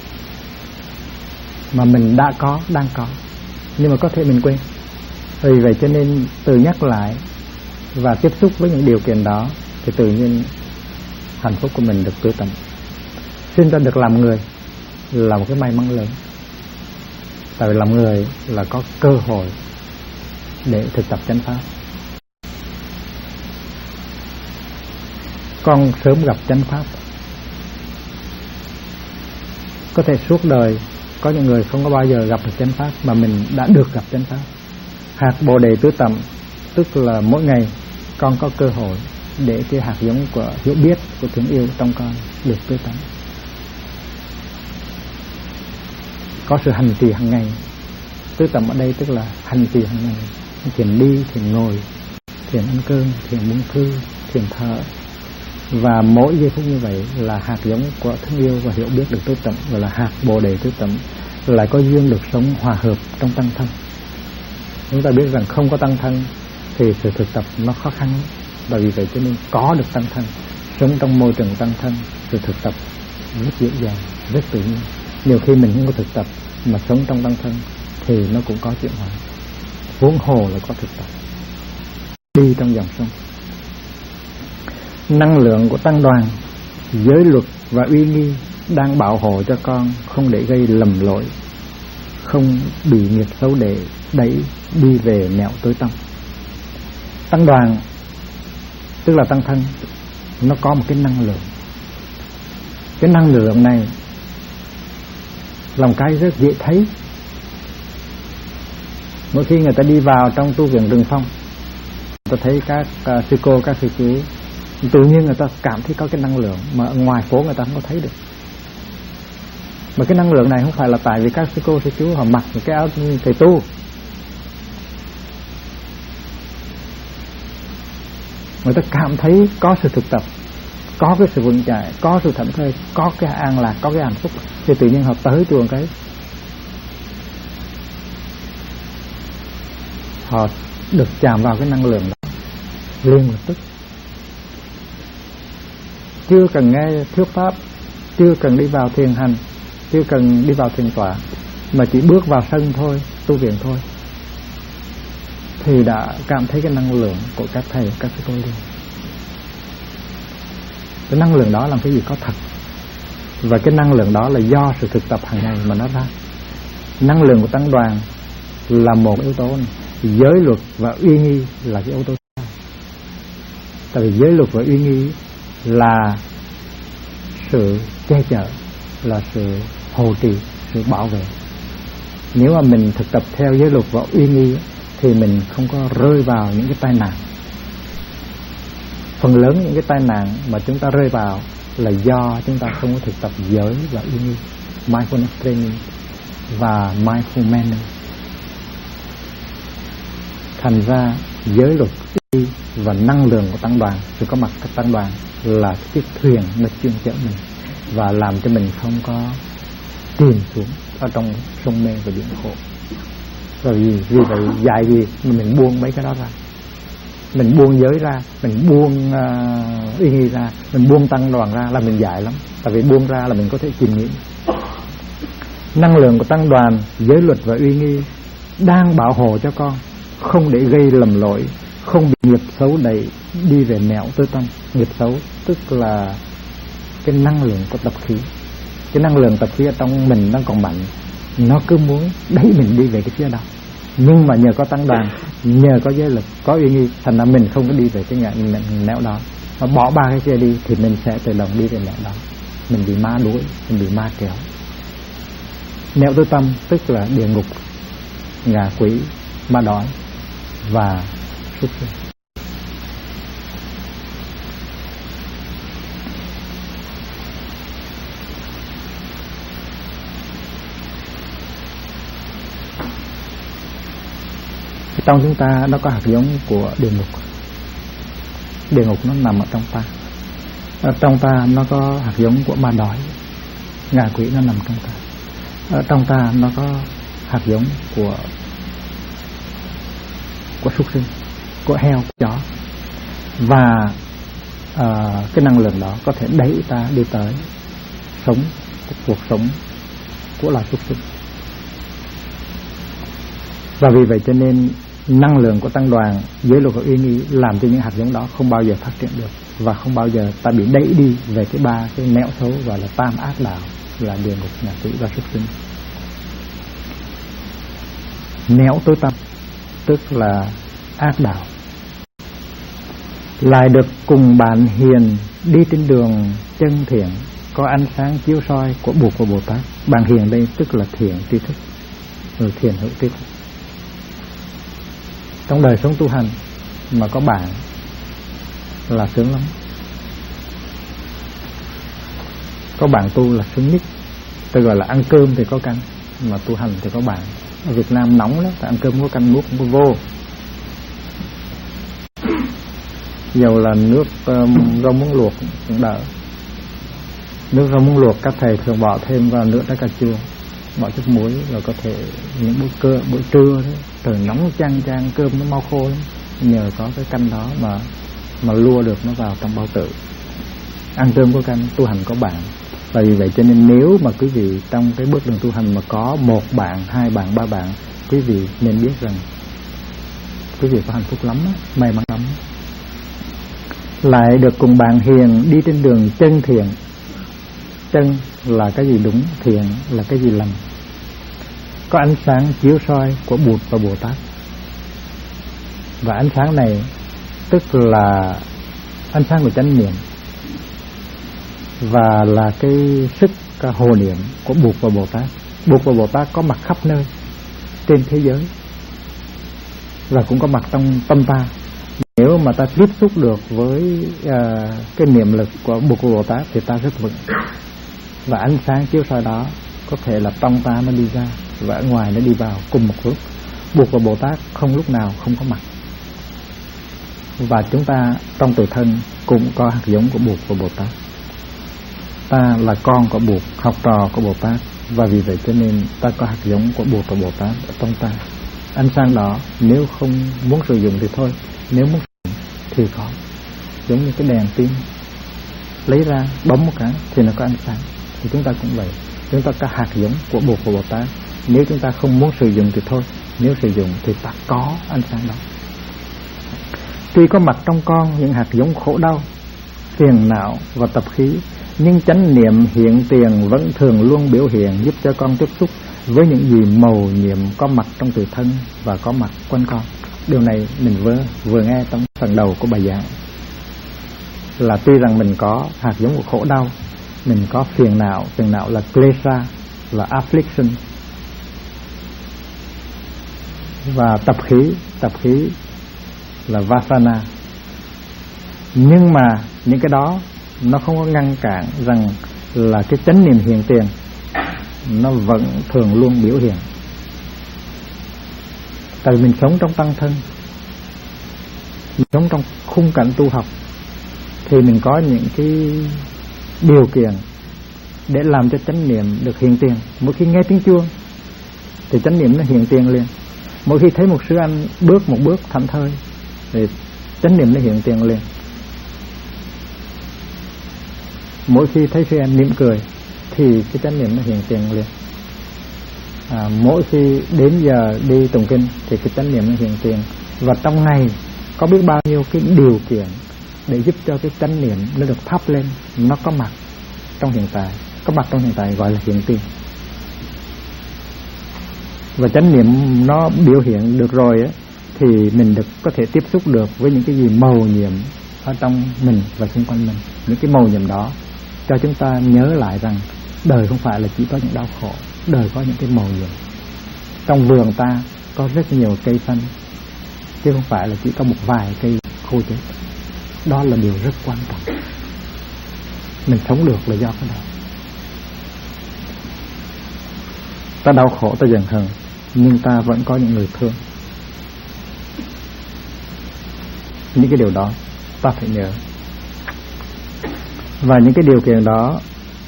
mà mình đã có, đang có, nhưng mà có thể mình quên. Vì vậy cho nên từ nhắc lại và tiếp xúc với những điều kiện đó thì tự nhiên hạnh phúc của mình được tưới tắm. Sinh ra được làm người là một cái may mắn lớn. Tại vì làm người là có cơ hội để thực tập chánh pháp. Con sớm gặp chánh pháp. Có thể suốt đời có những người không có bao giờ gặp được chánh pháp, mà mình đã được gặp chánh pháp. Hạt bồ đề tưới tắm, tức là mỗi ngày con có cơ hội để cái hạt giống của hiểu biết, của thương yêu trong con được tưới tắm. Có sự hành trì hàng ngày. Tưới tắm ở đây tức là hành trì hàng ngày. Thiền đi, thiền ngồi, thiền ăn cơm, thiền buông thư, thiền thở. Và mỗi giây phút như vậy là hạt giống của thương yêu và hiểu biết được tưới tắm, gọi là hạt bồ đề tưới tắm, lại có duyên được sống hòa hợp trong tăng thân. Chúng ta biết rằng không có tăng thân thì sự thực tập nó khó khăn. Bởi vì vậy cho nên có được tăng thân, sống trong môi trường tăng thân, sự thực tập rất dễ dàng, rất tự nhiên. Nhiều khi mình không có thực tập mà sống trong tăng thân thì nó cũng có chuyển hóa. Huống hồ là có thực tập. Đi trong dòng sông. Năng lượng của tăng đoàn, giới luật và uy nghi đang bảo hộ cho con không để gây lầm lỗi, không bị nghiệp xấu để đẩy đi về nẻo tối tăm. Tăng đoàn tức là tăng thân, nó có một cái năng lượng. Cái năng lượng này là một cái rất dễ thấy. Mỗi khi người ta đi vào trong tu viện Rừng Phong, tôi thấy các sư cô, các sư chú, tự nhiên người ta cảm thấy có cái năng lượng mà ở ngoài phố người ta không có thấy được. Mà cái năng lượng này không phải là tại vì các sư cô, sư chú họ mặc một cái áo thầy tu. Người ta cảm thấy có sự thực tập, có cái sự vững chãi, có sự thảnh thơi, có cái an lạc, có cái hạnh phúc, thì tự nhiên họ tới chùa cái họ được chạm vào cái năng lượng đó liền lập tức. Chưa cần nghe thuyết pháp, chưa cần đi vào thiền hành, chưa cần đi vào thiền tọa, mà chỉ bước vào sân thôi, tu viện thôi, thì đã cảm thấy cái năng lượng của các thầy, các sư cô liền. Cái năng lượng đó làm cái gì có thật. Và cái năng lượng đó là do sự thực tập hàng ngày mà nó ra. Năng lượng của tăng đoàn là một yếu tố này. Giới luật và uy nghi là cái yếu tố thứ hai. Tại vì giới luật và uy nghi là sự che chở, là sự hộ trì, sự bảo vệ. Nếu mà mình thực tập theo giới luật và uy nghi thì mình không có rơi vào những cái tai nạn. Phần lớn những cái tai nạn mà chúng ta rơi vào là do chúng ta không có thực tập giới và uy nghi, mindfulness training và mindful manner. Thành ra giới luật uy và năng lượng của tăng đoàn, sự có mặt của tăng đoàn là chiếc thuyền nó chuyên chở mình và làm cho mình không có chìm xuống ở trong sông mê và biển khổ. Rồi vì vậy dạy gì mình buông mấy cái đó ra, mình buông giới ra, mình buông uy nghi ra, mình buông tăng đoàn ra là mình dạy lắm. Tại vì buông ra là mình có thể chiêm nghiệm. Năng lượng của tăng đoàn, giới luật và uy nghi đang bảo hộ cho con không để gây lầm lỗi, không bị nghiệp xấu đẩy đi về nẻo tối tăm. Nghiệp xấu tức là cái năng lượng của tập khí. Cái năng lượng tập khí ở trong mình đang còn mạnh, nó cứ muốn đẩy mình đi về cái phía đó. Nhưng mà nhờ có tăng đoàn, nhờ có giới lực, có uy nghi, thành ra mình không có đi về cái nẻo đó. Mà bỏ ba cái kia đi thì mình sẽ tự động đi về nẻo đó. Mình bị ma đuổi, mình bị ma kéo. Nẻo tối tăm tức là địa ngục, ngạ quỷ, ma đói và súc sinh. Trong chúng ta nó có hạt giống của địa ngục. Địa ngục nó nằm ở trong ta. Ở trong ta nó có hạt giống của ma đói, ngạ quỷ nó nằm trong ta. Ở trong ta nó có hạt giống của súc sinh, của heo, của chó. Và cái năng lượng đó có thể đẩy ta đi tới sống cuộc sống của loài súc sinh. Và vì vậy cho nên năng lượng của tăng đoàn, giới luật và uy nghi làm cho những hạt giống đó không bao giờ phát triển được, và không bao giờ ta bị đẩy đi về cái ba cái nẻo xấu gọi là tam ác đạo, là địa ngục, ngạ quỷ và súc sinh. Nẻo tối tăm tức là ác đạo, lại được cùng bạn hiền đi trên đường chân thiện, có ánh sáng chiếu soi của Bụt và Bồ Tát. Bạn hiền đây tức là thiện tri thức, người thiền hữu tri thức. Trong đời sống tu hành mà có bạn là sướng lắm. Có bạn tu là sướng nhất. Tôi gọi là ăn cơm thì có canh, mà tu hành thì có bạn. Ở Việt Nam nóng lắm, ăn cơm có canh, nuốt không có vô. Dầu là nước rau muống luộc cũng đỡ. Nước rau muống luộc các thầy thường bỏ thêm vào nước trái cà chua, bỏ chút muối, rồi có thể những buổi trưa đấy, trời nóng chang chang, cơm nó mau khô lắm. Nhờ có cái canh đó mà lua được nó vào trong bao tử. Ăn cơm có canh, tu hành có bạn. Và vì vậy cho nên nếu mà quý vị trong cái bước đường tu hành mà có một bạn, hai bạn, ba bạn, quý vị nên biết rằng quý vị có hạnh phúc lắm, may mắn lắm. Lại được cùng bạn hiền đi trên đường chân thiện. Chân là cái gì đúng, thiện là cái gì lành. Có ánh sáng chiếu soi của Bụt và Bồ Tát. Và ánh sáng này tức là ánh sáng của chánh niệm, và là cái sức hồ niệm của Bụt và Bồ Tát. Bụt và Bồ Tát có mặt khắp nơi trên thế giới, và cũng có mặt trong tâm ta. Nếu mà ta tiếp xúc được với cái niệm lực của Bụt và Bồ Tát thì ta rất vững. Và ánh sáng chiếu soi đó có thể là trong ta nó đi ra và ở ngoài nó đi vào cùng một lúc. Bụt và Bồ Tát không lúc nào không có mặt. Và chúng ta trong tự thân cũng có hạt giống của Bụt và Bồ Tát. Ta là con của Bụt, học trò của Bồ Tát, và vì vậy cho nên ta có hạt giống của Bụt và Bồ Tát ở trong ta. Ánh sáng đó nếu không muốn sử dụng thì thôi, nếu muốn sử dụng thì có. Giống như cái đèn pin, lấy ra bấm một cái thì nó có ánh sáng. Thì chúng ta cũng vậy, chúng ta có hạt giống của Bụt và Bồ Tát. Nếu chúng ta không muốn sử dụng thì thôi, nếu sử dụng thì ta có ánh sáng đó. Tuy có mặt trong con những hạt giống khổ đau, phiền não và tập khí, nhưng chánh niệm hiện tiền vẫn thường luôn biểu hiện, giúp cho con tiếp xúc với những gì màu nhiệm có mặt trong tự thân và có mặt quanh con. Điều này mình vừa nghe trong phần đầu của bài giảng, là tuy rằng mình có hạt giống của khổ đau, mình có phiền não là klesha, là affliction, và tập khí là vasana. Nhưng mà những cái đó nó không có ngăn cản rằng là cái chánh niệm hiện tiền nó vẫn thường luôn biểu hiện. Tại vì mình sống trong tăng thân, mình sống trong khung cảnh tu học, thì mình có những cái điều kiện để làm cho chánh niệm được hiện tiền. Mỗi khi nghe tiếng chuông thì chánh niệm nó hiện tiền liền. Mỗi khi thấy một sư anh bước một bước thảnh thơi thì chánh niệm nó hiện tiền liền. Mỗi khi thấy sư anh mỉm cười thì cái chánh niệm nó hiện tiền liền. Mỗi khi đến giờ đi tụng kinh thì cái chánh niệm nó hiện tiền. Và trong ngày có biết bao nhiêu cái điều kiện để giúp cho cái chánh niệm nó được thắp lên, nó có mặt trong hiện tại. Có mặt trong hiện tại gọi là hiện tiền. Và chánh niệm nó biểu hiện được rồi á, thì mình có thể tiếp xúc được với những cái gì mầu nhiệm ở trong mình và xung quanh mình. Những cái mầu nhiệm đó cho chúng ta nhớ lại rằng đời không phải là chỉ có những đau khổ, đời có những cái mầu nhiệm. Trong vườn ta có rất nhiều cây xanh, chứ không phải là chỉ có một vài cây khô chết. Đó là điều rất quan trọng. Mình sống được là do cái đó. Ta đau khổ, ta giận hờn, nhưng ta vẫn có những người thương. Những cái điều đó ta phải nhớ. Và những cái điều kiện đó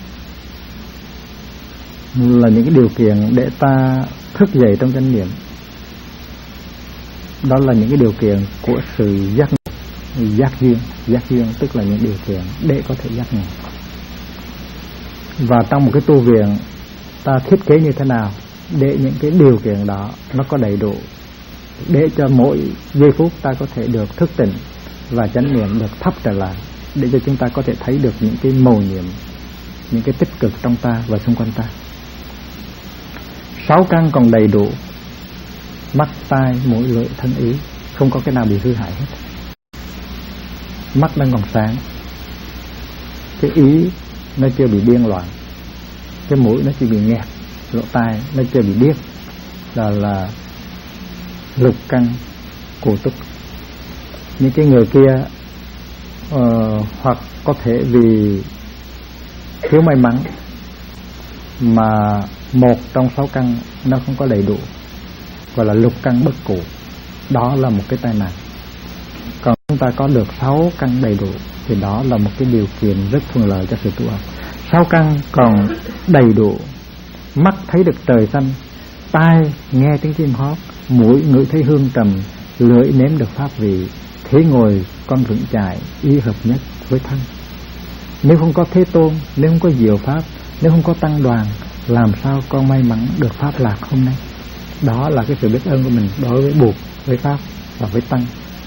là những cái điều kiện để ta thức dậy trong chánh niệm. Đó là những cái điều kiện của sự giác duyên. Giác duyên tức là những điều kiện để có thể giác ngộ. Và trong một cái tu viện, ta thiết kế như thế nào để những cái điều kiện đó nó có đầy đủ, để cho mỗi giây phút ta có thể được thức tỉnh và chánh niệm được thắp trở lại, để cho chúng ta có thể thấy được những cái mầu nhiệm, những cái tích cực trong ta và xung quanh ta. 6 căn còn đầy đủ: mắt, tai, mũi, lưỡi, thân, ý, không có cái nào bị hư hại hết. Mắt đang còn sáng, cái ý nó chưa bị điên loạn, cái mũi nó chỉ bị nghẹt, lỗ tai nó chưa bị điếc, là lục căn cổ túc. Những cái người kia hoặc có thể vì thiếu may mắn mà một trong 6 căn nó không có đầy đủ, gọi là lục căn bất cụ. Đó là một cái tai nạn. Còn chúng ta có được 6 căn đầy đủ thì đó là một cái điều kiện rất thuận lợi cho sự tu học. 6 căn còn đầy đủ: mắt thấy được trời xanh, tai nghe tiếng chim hót, mũi ngửi thấy hương trầm, lưỡi nếm được pháp vị, thế ngồi con vững chãi, ý hợp nhất với thân. Nếu không có Thế Tôn, nếu không có diệu pháp, nếu không có tăng đoàn, làm sao con may mắn được pháp lạc hôm nay? Đó là cái sự biết ơn của mình đối với Bụt, với pháp và với tăng.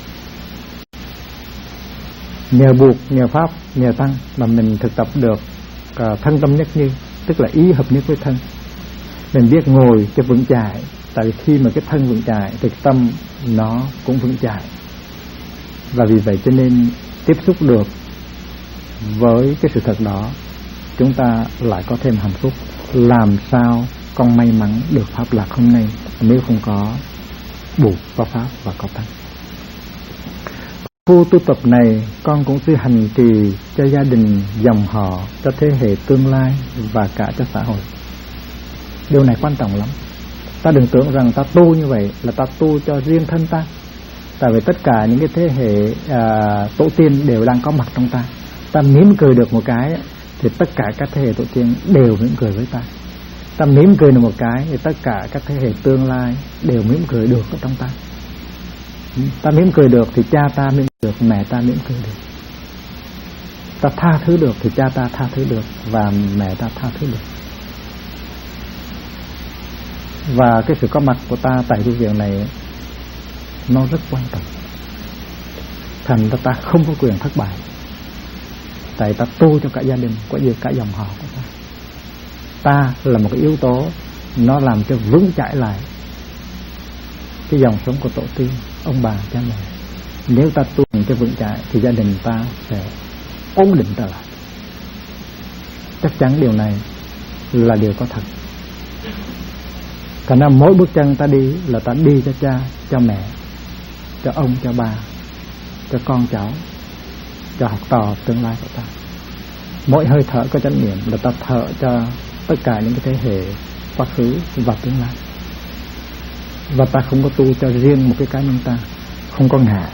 Nhờ Bụt, nhờ pháp, nhờ tăng mà mình thực tập được thân tâm nhất như, tức là ý hợp nhất với thân. Mình biết ngồi cho vững chãi, tại vì khi mà cái thân vững chãi thì tâm nó cũng vững chãi. Và vì vậy cho nên tiếp xúc được với cái sự thật đó, chúng ta lại có thêm hạnh phúc. Làm sao con may mắn được pháp lạc hôm nay nếu không có Bụt, có pháp và có tăng? Khu tu tập này con cũng sẽ hành trì cho gia đình, dòng họ, cho thế hệ tương lai và cả cho xã hội. Điều này quan trọng lắm. Ta đừng tưởng rằng ta tu như vậy là ta tu cho riêng thân ta. Tại vì tất cả những cái thế hệ tổ tiên đều đang có mặt trong ta. Ta mỉm cười được một cái thì tất cả các thế hệ tổ tiên đều mỉm cười với ta. Ta mỉm cười được một cái thì tất cả các thế hệ tương lai đều mỉm cười được ở trong ta. Ta mỉm cười được thì cha ta mỉm cười được, mẹ ta mỉm cười được. Ta tha thứ được thì cha ta tha thứ được và mẹ ta tha thứ được. Và cái sự có mặt của ta tại tu viện này nó rất quan trọng. Thành ra ta không có quyền thất bại, tại ta tu cho cả gia đình, cả dòng họ của ta. Ta là một cái yếu tố nó làm cho vững chãi lại cái dòng sống của tổ tiên, ông bà, cha mẹ. Nếu ta tu cho vững chãi thì gia đình ta sẽ ổn định trở lại. Chắc chắn điều này là điều có thật. Cả năm mỗi bước chân ta đi là ta đi cho cha, cho mẹ, cho ông, cho bà, cho con cháu, cho học trò tương lai của ta. Mỗi hơi thở có chánh niệm là ta thở cho tất cả những cái thế hệ quá khứ và tương lai. Và ta không có tu cho riêng một cái cá nhân ta, không có ngã.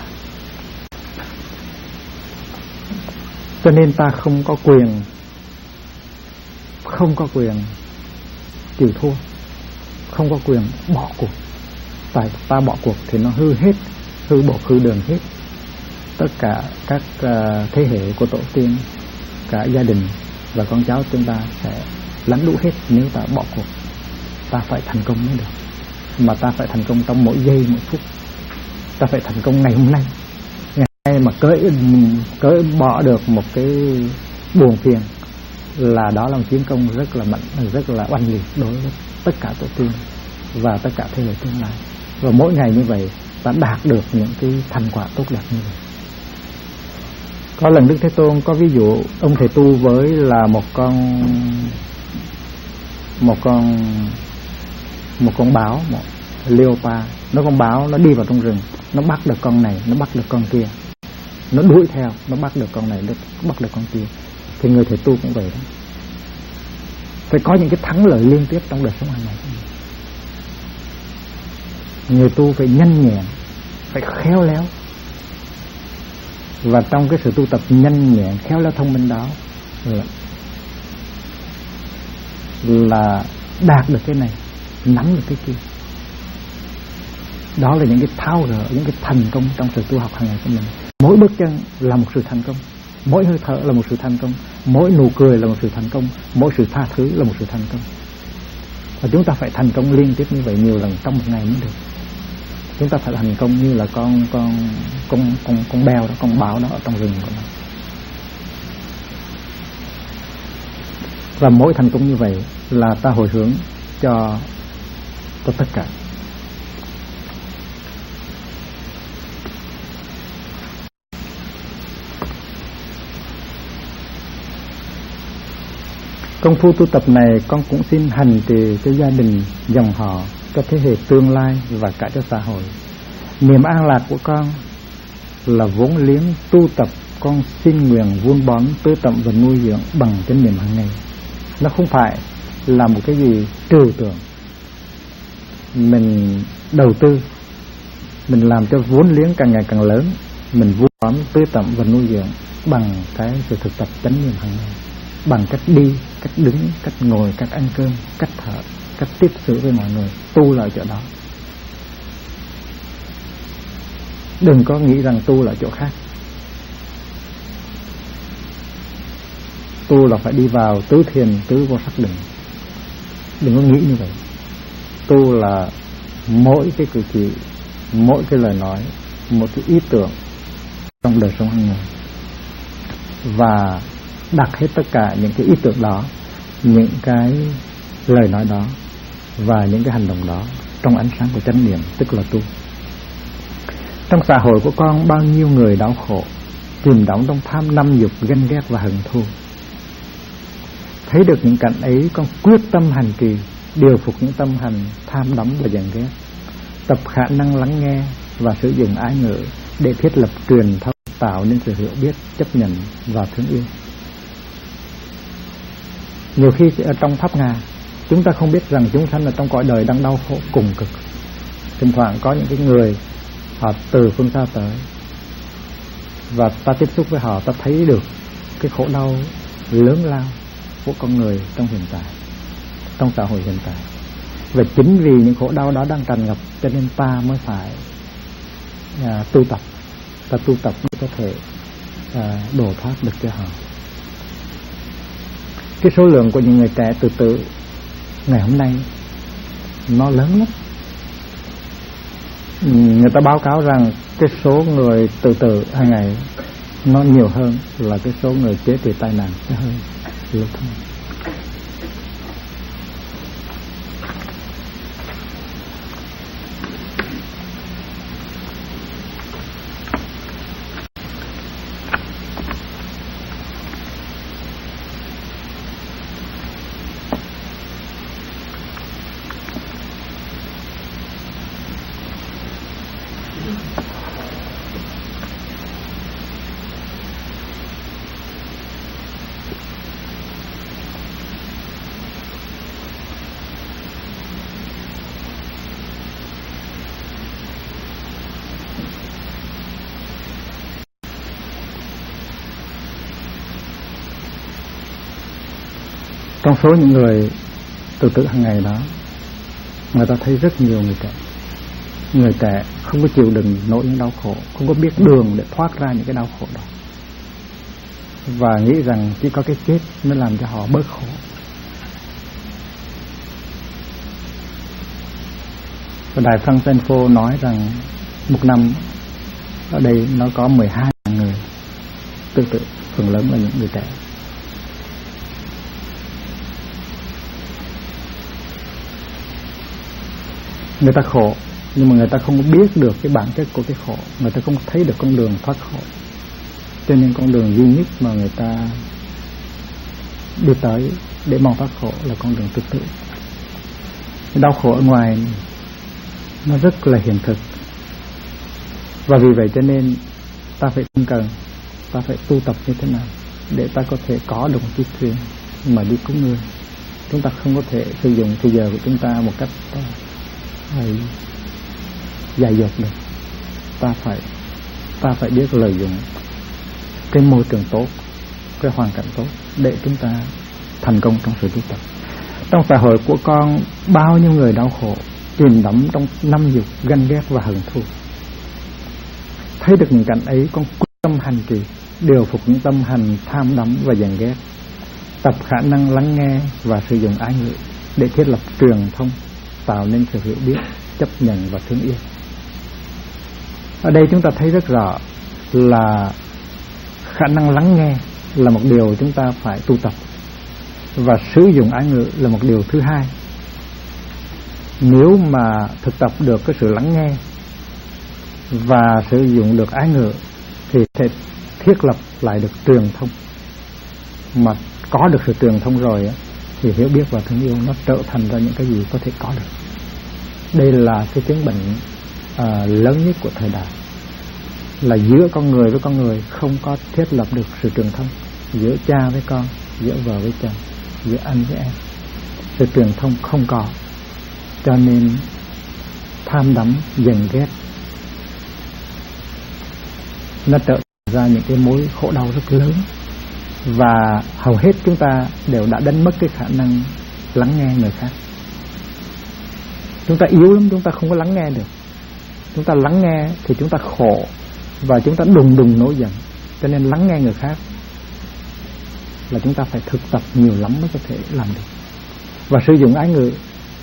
Cho nên ta không có quyền không có quyền chịu thua, không có quyền bỏ cuộc. Tại ta bỏ cuộc thì nó hư hết, hư bộ hư đường hết. Tất cả các thế hệ của tổ tiên, cả gia đình và con cháu chúng ta sẽ lánh lũ hết nếu ta bỏ cuộc. Ta phải thành công mới được, mà ta phải thành công trong mỗi giây mỗi phút. Ta phải thành công ngày hôm nay. Ngày mà cởi bỏ được một cái buồn phiền là đó là một chiến công rất là mạnh, rất là oanh liệt đối với tất cả tổ tiên và tất cả thế hệ tương lai. Và mỗi ngày như vậy ta đạt được những cái thành quả tốt đẹp như vậy. Có lần Đức Thế Tôn có ví dụ ông thầy tu với là một con báo, một leopard. Con báo nó đi vào trong rừng, nó bắt được con này, nó bắt được con kia, nó đuổi theo, nó bắt được con này, nó bắt được con kia. Thì người thầy tu cũng vậy đó, phải có những cái thắng lợi liên tiếp trong đời sống hàng ngày. Người tu phải nhanh nhẹn, phải khéo léo, và trong cái sự tu tập nhanh nhẹn, khéo léo, thông minh đó là đạt được cái này, nắm được cái kia. Đó là những cái tháo gỡ, những cái thành công trong sự tu học hàng ngày của mình. Mỗi bước chân là một sự thành công, mỗi hơi thở là một sự thành công, mỗi nụ cười là một sự thành công, mỗi sự tha thứ là một sự thành công. Và chúng ta phải thành công liên tiếp như vậy nhiều lần trong một ngày mới được. Chúng ta phải thành công như là con beo đó, con báo đó ở trong rừng của nó. Và mỗi thành công như vậy là ta hồi hướng cho tất cả. Công phu tu tập này con cũng xin hành trì cho gia đình, dòng họ, cho thế hệ tương lai và cả cho xã hội. Niềm an lạc của con là vốn liếng tu tập, con xin nguyện vun bón, tưới tẩm và nuôi dưỡng bằng chánh niệm hàng ngày. Nó không phải là một cái gì trừu tượng. Mình đầu tư, mình làm cho vốn liếng càng ngày càng lớn, mình vun bón, tưới tẩm và nuôi dưỡng bằng cái sự thực tập chánh niệm hàng ngày, bằng cách đi, cách đứng, cách ngồi, cách ăn cơm, cách thở, cách tiếp xử với mọi người. Tu là ở chỗ đó. Đừng có nghĩ rằng tu là chỗ khác. Tu là phải đi vào tứ thiền, tứ vô sắc định. Đừng có nghĩ như vậy. Tu là mỗi cái cử chỉ, mỗi cái lời nói, một cái ý tưởng trong đời sống hàng ngày, và đặt hết tất cả những cái ý tưởng đó, những cái lời nói đó và những cái hành động đó trong ánh sáng của chánh niệm, tức là tu. Trong xã hội của con, bao nhiêu người đau khổ, chìm đắm trong tham năm dục, ganh ghét và hận thù. Thấy được những cảnh ấy, con quyết tâm hành trì, điều phục những tâm hành tham đắm và giận ghét, tập khả năng lắng nghe và sử dụng ái ngữ để thiết lập truyền thông, tạo nên sự hiểu biết, chấp nhận và thương yêu. Nhiều khi ở trong pháp ngà, chúng ta không biết rằng chúng sanh ở trong cõi đời đang đau khổ cùng cực. Thỉnh thoảng có những cái người họ từ phương xa tới, và ta tiếp xúc với họ, ta thấy được cái khổ đau lớn lao của con người trong hiện tại, trong xã hội hiện tại. Và chính vì những khổ đau đó đang tràn ngập, cho nên ta mới phải tu tập. Ta tu tập để có thể độ thoát được cho họ. Cái số lượng của những người trẻ tự tử ngày hôm nay nó lớn lắm. Người ta báo cáo rằng cái số người tự tử hàng ngày nó nhiều hơn là cái số người chết vì tai nạn xe hơi lưu thông. Trong số những người tự tử hàng ngày đó, người ta thấy rất nhiều người trẻ không có chịu đựng nổi những đau khổ, không có biết đường để thoát ra những cái đau khổ đó, và nghĩ rằng chỉ có cái chết mới làm cho họ bớt khổ. Và Đại Francisco nói rằng một năm ở đây nó có 12.000 người tự tử, phần lớn là những người trẻ. Người ta khổ, nhưng mà người ta không biết được cái bản chất của cái khổ, người ta không thấy được con đường thoát khổ. Cho nên con đường duy nhất mà người ta đi tới để mong thoát khổ là con đường tự tử. Đau khổ ở ngoài nó rất là hiện thực, và vì vậy cho nên ta phải tinh cần, ta phải tu tập như thế nào để ta có thể có được một chiếc thuyền mà đi cứu người. Chúng ta không có thể sử dụng thời giờ của chúng ta một cách dài dột được. Ta phải biết lợi dụng cái môi trường tốt, cái hoàn cảnh tốt để chúng ta thành công trong sự tu tập. Trong xã hội của con, bao nhiêu người đau khổ, chìm đắm trong năm dục, ganh ghét và hận thù. Thấy được những cảnh ấy, con quyết tâm hành trì, điều phục những tâm hành tham đắm và giận ghét, tập khả năng lắng nghe và sử dụng ái ngữ để thiết lập truyền thông, tạo nên sự hiểu biết, chấp nhận và thương yêu. Ở đây chúng ta thấy rất rõ là khả năng lắng nghe là một điều chúng ta phải tu tập, và sử dụng ái ngữ là một điều thứ hai. Nếu mà thực tập được cái sự lắng nghe và sử dụng được ái ngữ thì sẽ thiết lập lại được truyền thông. Mà có được sự truyền thông rồi thì hiểu biết và thương yêu nó trở thành ra những cái gì có thể có được. Đây là cái chứng bệnh lớn nhất của thời đại, là giữa con người với con người không có thiết lập được sự truyền thông, giữa cha với con, giữa vợ với chồng, giữa anh với em. Sự truyền thông không có, cho nên tham đắm, giận ghét nó trở ra những cái mối khổ đau rất lớn. Và hầu hết chúng ta đều đã đánh mất cái khả năng lắng nghe người khác. Chúng ta yếu lắm, chúng ta không có lắng nghe được. Chúng ta lắng nghe thì chúng ta khổ, và chúng ta đùng nổi giận. Cho nên lắng nghe người khác là chúng ta phải thực tập nhiều lắm mới có thể làm được. Và sử dụng ái ngữ,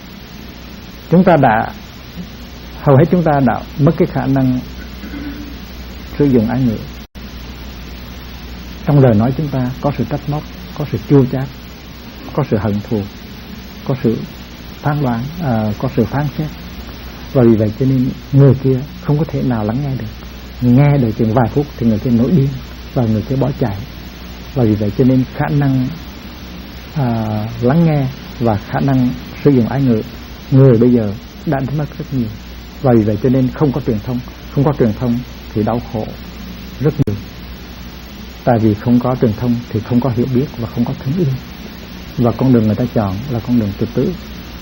hầu hết chúng ta đã mất cái khả năng sử dụng ái ngữ. Trong lời nói chúng ta có sự trách móc, có sự chua chát, có sự hận thù, có sự phán đoán, có sự phán xét. Và vì vậy cho nên người kia không có thể nào lắng nghe được. Nghe được chừng vài phút thì người kia nổi điên và người kia bỏ chạy. Và vì vậy cho nên khả năng lắng nghe và khả năng sử dụng ái ngữ, người bây giờ đã mất rất nhiều. Và vì vậy cho nên không có truyền thông thì đau khổ rất nhiều. Tại vì không có truyền thông thì không có hiểu biết và không có thương yêu. Và con đường người ta chọn là con đường tự tử.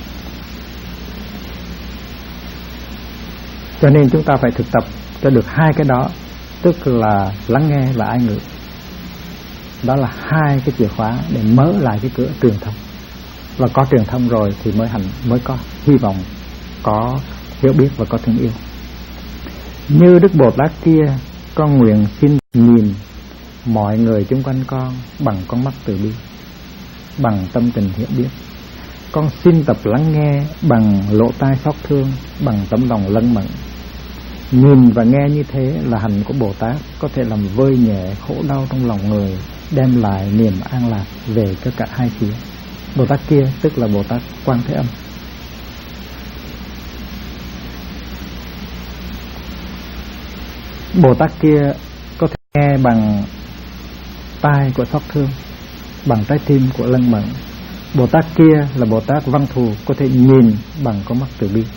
Cho nên chúng ta phải thực tập cho được hai cái đó, tức là lắng nghe và ái ngữ. Đó là hai cái chìa khóa để mở lại cái cửa truyền thông. Và có truyền thông rồi thì mới có hy vọng, có hiểu biết và có thương yêu. Như Đức Bồ Tát kia, con nguyện xin nhìn mọi người xung quanh con bằng con mắt từ bi, bằng tâm tình hiểu biết. Con xin tập lắng nghe bằng lỗ tai xót thương, bằng tấm lòng lân mẫn. Nhìn và nghe như thế là hành của Bồ Tát, có thể làm vơi nhẹ khổ đau trong lòng người, đem lại niềm an lạc về cho cả hai phía. Bồ Tát kia tức là Bồ Tát Quan Thế Âm. Bồ Tát kia có thể nghe bằng tai của xót thương, bằng trái tim của lân mẫn. Bồ Tát kia là Bồ Tát Văn Thù, có thể nhìn bằng con mắt từ bi.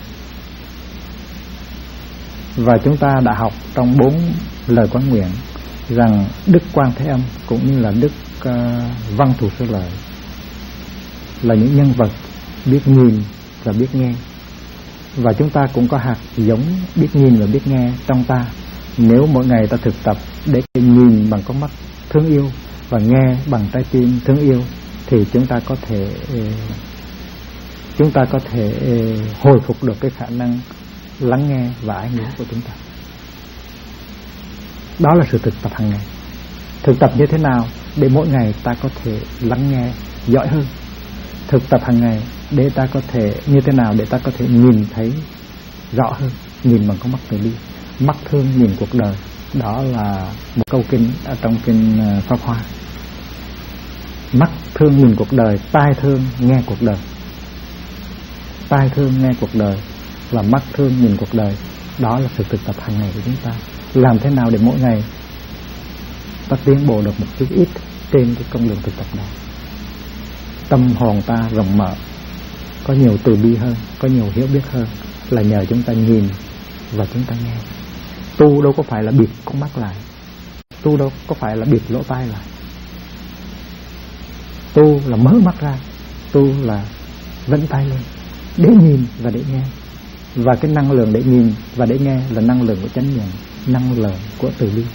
Và chúng ta đã học trong 4 lời quán nguyện rằng Đức Quan Thế Âm cũng như là Đức Văn Thù Sư Lợi là những nhân vật biết nhìn và biết nghe. Và chúng ta cũng có hạt giống biết nhìn và biết nghe trong ta. Nếu mỗi ngày ta thực tập để nhìn bằng con mắt thương yêu và nghe bằng trái tim thương yêu, thì chúng ta có thể hồi phục được cái khả năng lắng nghe và ái ngữ của chúng ta. Đó là sự thực tập hàng ngày. Thực tập như thế nào để mỗi ngày ta có thể lắng nghe giỏi hơn? Thực tập hàng ngày để ta có thể như thế nào để ta có thể nhìn thấy rõ hơn, nhìn bằng con mắt từ bi, mắt thương nhìn cuộc đời. Đó là một câu kinh ở trong kinh Pháp Hoa. Mắt thương nhìn cuộc đời, tai thương nghe cuộc đời. Tai thương nghe cuộc đời và mắt thương nhìn cuộc đời. Đó là sự thực tập hàng ngày của chúng ta. Làm thế nào để mỗi ngày ta tiến bộ được một chút ít trên cái con đường thực tập đó. Tâm hồn ta rộng mở, có nhiều từ bi hơn, có nhiều hiểu biết hơn, là nhờ chúng ta nhìn và chúng ta nghe. Tu đâu có phải là bịt con mắt lại, tu đâu có phải là bịt lỗ tai lại. Tu là mở mắt ra, tu là vẫy tay lên để nhìn và để nghe. Và cái năng lượng để nhìn và để nghe là năng lượng của chánh niệm, năng lượng của từ bi.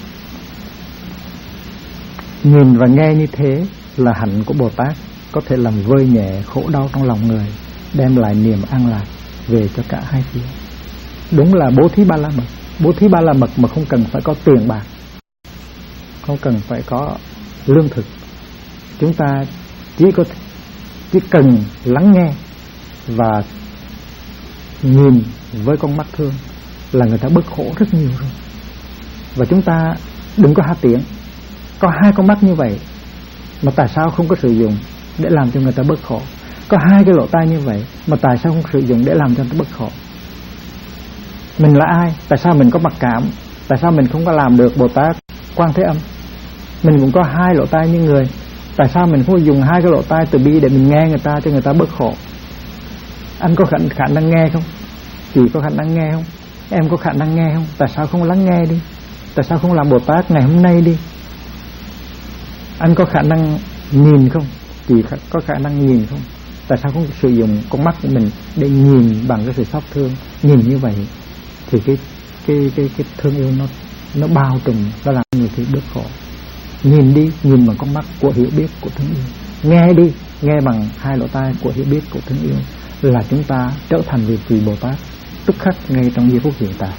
Nhìn và nghe như thế là hạnh của Bồ Tát, có thể làm vơi nhẹ khổ đau trong lòng người, đem lại niềm an lạc về cho cả hai phía. Đúng là bố thí ba la mật. Bố thí ba la mật mà không cần phải có tiền bạc, không cần phải có lương thực. Chúng ta chỉ cần lắng nghe và nhìn với con mắt thương là người ta bớt khổ rất nhiều rồi. Và chúng ta đừng có hát tiếng. Có hai con mắt như vậy mà tại sao không có sử dụng để làm cho người ta bớt khổ? Có hai cái lỗ tai như vậy mà tại sao không sử dụng để làm cho người ta bớt khổ? Mình là ai? Tại sao mình có mặc cảm? Tại sao mình không có làm được Bồ Tát Quan Thế Âm? Mình cũng có hai lỗ tai như người. Tại sao mình không dùng hai cái lỗ tai từ bi để mình nghe người ta cho người ta bớt khổ? Anh có khả năng nghe không? Chị có khả năng nghe không? Em có khả năng nghe không? Tại sao không lắng nghe đi? Tại sao không làm Bồ Tát ngày hôm nay đi? Anh có khả năng nhìn không? Chị có khả năng nhìn không? Tại sao không sử dụng con mắt của mình để nhìn bằng cái sự xót thương? Nhìn như vậy thì cái thương yêu nó bao trùm, nó làm người thì bớt khổ. Nhìn đi, nhìn bằng con mắt của hiểu biết, của thương yêu. Nghe đi, nghe bằng hai lỗ tai của hiểu biết, của thương yêu, là chúng ta trở thành vị Bồ Tát tức khắc ngay trong giây phút hiện tại.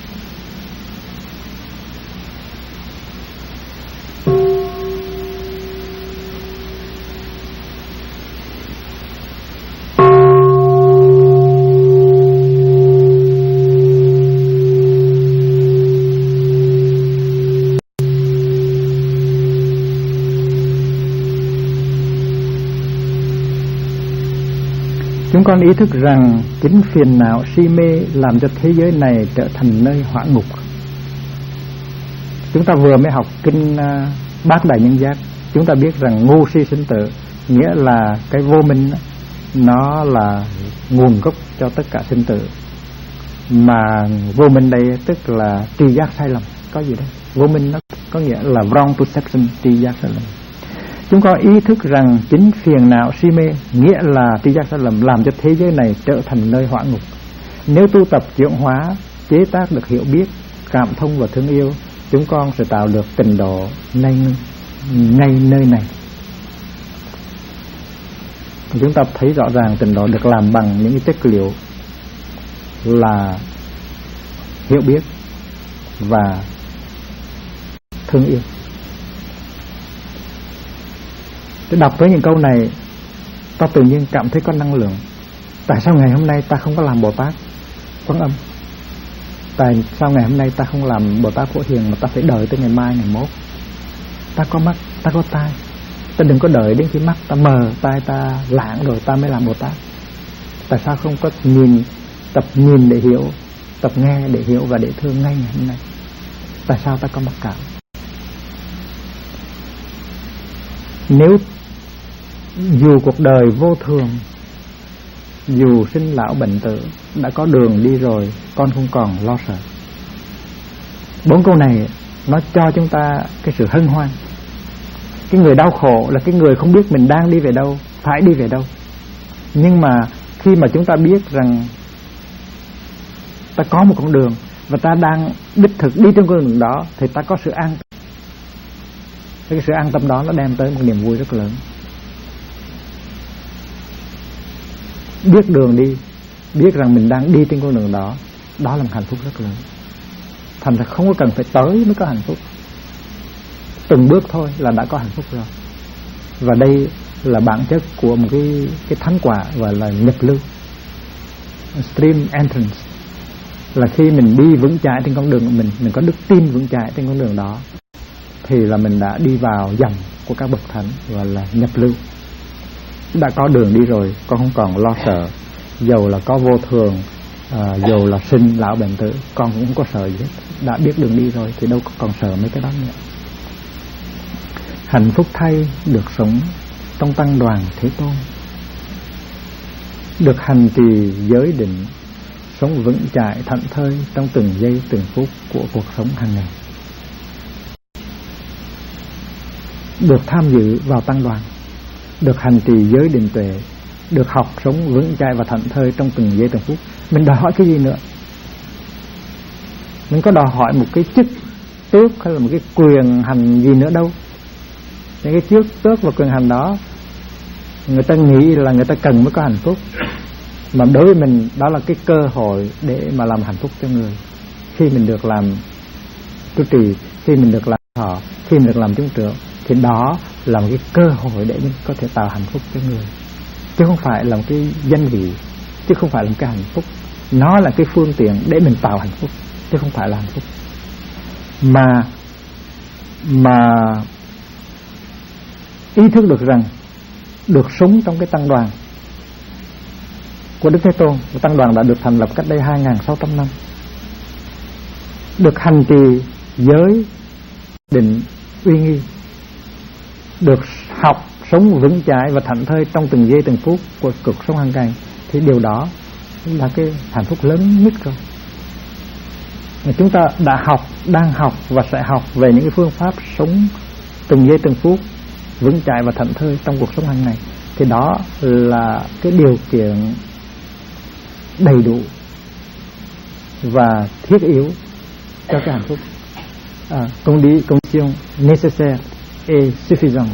Chúng con ý thức rằng chính phiền não si mê làm cho thế giới này trở thành nơi hỏa ngục. Chúng ta vừa mới học kinh Bát Đại Nhân Giác. Chúng ta biết rằng ngu si sinh tử, nghĩa là cái vô minh nó là nguồn gốc cho tất cả sinh tử. Mà vô minh đây tức là tri giác sai lầm. Có gì đây? Vô minh nó có nghĩa là wrong perception, tri giác sai lầm. Chúng có ý thức rằng chính phiền não si mê, nghĩa là tri giác sai lầm, làm cho thế giới này trở thành nơi hỏa ngục. Nếu tu tập chuyển hóa, chế tác được hiểu biết, cảm thông và thương yêu, chúng con sẽ tạo được tịnh độ ngay nơi này. Chúng ta thấy rõ ràng tịnh độ được làm bằng những cái chất liệu là hiểu biết và thương yêu. Tôi đọc tới những câu này, ta tự nhiên cảm thấy có năng lượng. Tại sao ngày hôm nay ta không có làm Bồ Tát Quan Âm? Tại sao ngày hôm nay ta không làm Bồ Tát Phổ Hiền mà ta phải đợi tới ngày mai, ngày mốt? Ta có mắt, ta có tai. Ta đừng có đợi đến khi mắt ta mờ, tai ta lãng rồi ta mới làm Bồ Tát. Tại sao không có tập nhìn để hiểu, tập nghe để hiểu và để thương ngay ngày hôm nay? Tại sao ta có mặc cảm? Nếu dù cuộc đời vô thường, dù sinh lão bệnh tử, đã có đường đi rồi, con không còn lo sợ. 4 câu này nó cho chúng ta cái sự hân hoan. Cái người đau khổ là cái người không biết mình đang đi về đâu, phải đi về đâu. Nhưng mà khi mà chúng ta biết rằng ta có một con đường và ta đang đích thực đi trên con đường đó, thì ta có sự an tâm. Cái sự an tâm đó nó đem tới một niềm vui rất lớn. biết đường đi, biết rằng mình đang đi trên con đường đó, đó là một hạnh phúc rất lớn. Thành ra không có cần phải tới mới có hạnh phúc, từng bước thôi là đã có hạnh phúc rồi. Và đây là bản chất của một cái thánh quả gọi là nhập lưu, stream entrance, là khi mình đi vững chãi trên con đường của mình có đức tin vững chãi trên con đường đó, thì là mình đã đi vào dòng của các bậc thánh, gọi là nhập lưu. Đã có đường đi rồi, con không còn lo sợ. Dầu là có vô thường, dầu là sinh lão bệnh tử, con cũng không có sợ gì hết. Đã biết đường đi rồi thì đâu còn sợ mấy cái đó nữa. Hạnh phúc thay được sống trong tăng đoàn Thế Tôn, được hành trì giới định, sống vững chãi thảnh thơi trong từng giây từng phút của cuộc sống hàng ngày. Được tham dự vào tăng đoàn, được hành trì giới định tuệ, được học sống vững chãi và thảnh thơi trong từng giây từng phút. Mình đòi hỏi cái gì nữa? Mình có đòi hỏi một cái chức tước hay là một cái quyền hành gì nữa đâu. Những cái chức tước và quyền hành đó người ta nghĩ là người ta cần mới có hạnh phúc, mà đối với mình đó là cái cơ hội để mà làm hạnh phúc cho người. Khi mình được làm trụ trì, khi mình được làm thọ, khi mình được làm chúng trưởng, thì đó là một cái cơ hội để mình có thể tạo hạnh phúc cho người, chứ không phải là một cái danh vị, chứ không phải là một cái hạnh phúc. Nó là cái phương tiện để mình tạo hạnh phúc, chứ không phải là hạnh phúc. Mà ý thức được rằng được sống trong cái tăng đoàn của Đức Thế Tôn. Tăng đoàn đã được thành lập cách đây 2.600 năm, được hành trì giới định uy nghi, được học sống vững chãi và thảnh thơi trong từng giây từng phút của cuộc sống hàng ngày, thì điều đó là cái hạnh phúc lớn nhất rồi. Chúng ta đã học, đang học và sẽ học về những cái phương pháp sống từng giây từng phút vững chãi và thảnh thơi trong cuộc sống hàng ngày, thì đó là cái điều kiện đầy đủ và thiết yếu cho cái hạnh phúc. Condition nécessaire et suffisante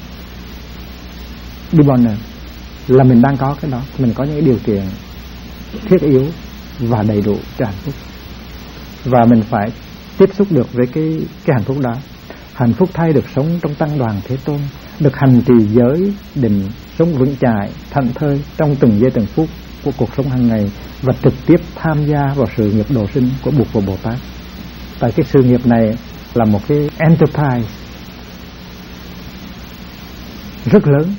du bonheur, là mình đang có cái đó, mình có những điều kiện thiết yếu và đầy đủ cho hạnh phúc, và mình phải tiếp xúc được với cái hạnh phúc đó. Hạnh phúc thay được sống trong tăng đoàn Thế Tôn, được hành trì giới định, sống vững chãi thảnh thơi trong từng giây từng phút của cuộc sống hàng ngày, và trực tiếp tham gia vào sự nghiệp độ sinh của Bụt và Bồ Tát. Tại cái sự nghiệp này là một cái enterprise rất lớn,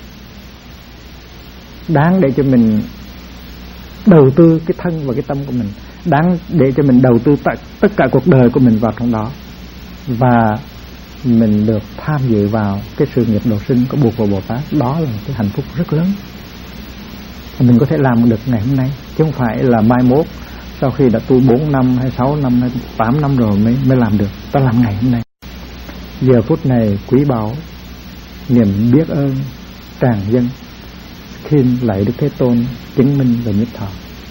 đáng để cho mình đầu tư cái thân và cái tâm của mình, đáng để cho mình đầu tư tất cả cuộc đời của mình vào trong đó, và mình được tham dự vào cái sự nghiệp độ sinh của Bụt và Bồ Tát. Đó là một cái hạnh phúc rất lớn mình có thể làm được ngày hôm nay, chứ không phải là mai mốt sau khi đã tu 4 năm hay 6 năm hay 8 năm rồi mới làm được. Ta làm ngày hôm nay. Giờ phút này quý báu, niềm biết ơn tràn dâng, khiêm lạy Đức Thế Tôn chứng minh và nhiếp thọ.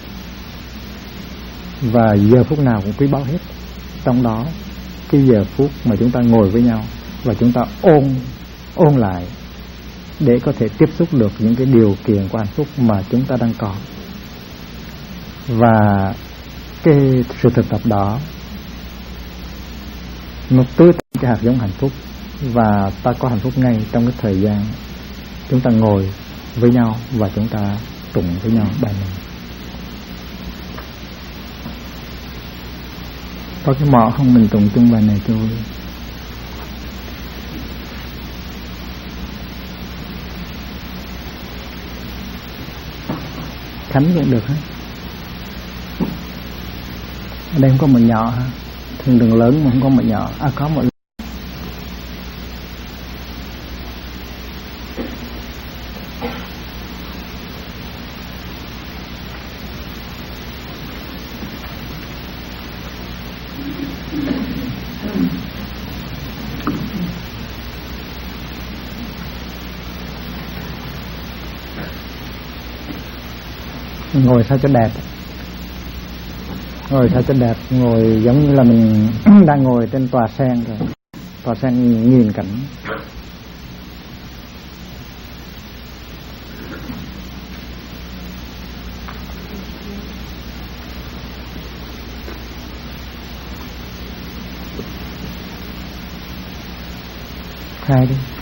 Và giờ phút nào cũng quý báu hết. Trong đó cái giờ phút mà chúng ta ngồi với nhau và chúng ta ôn lại để có thể tiếp xúc được những cái điều kiện của hạnh phúc mà chúng ta đang có. Và cái sự thực tập đó nó tưới cái hạt giống hạnh phúc, và ta có hạnh phúc ngay trong cái thời gian chúng ta ngồi với nhau và chúng ta tụng với nhau bài này. Có cái mọ không mình tụng chung bài này thôi. Khánh cũng được hết. Ở đây không có một nhỏ hả? Thường đường lớn mà không có một nhỏ. Có một. Ngồi sao cho đẹp, ngồi sao cho đẹp, ngồi giống như là mình đang ngồi trên tòa sen rồi, tòa sen nhìn cảnh. 2 đi.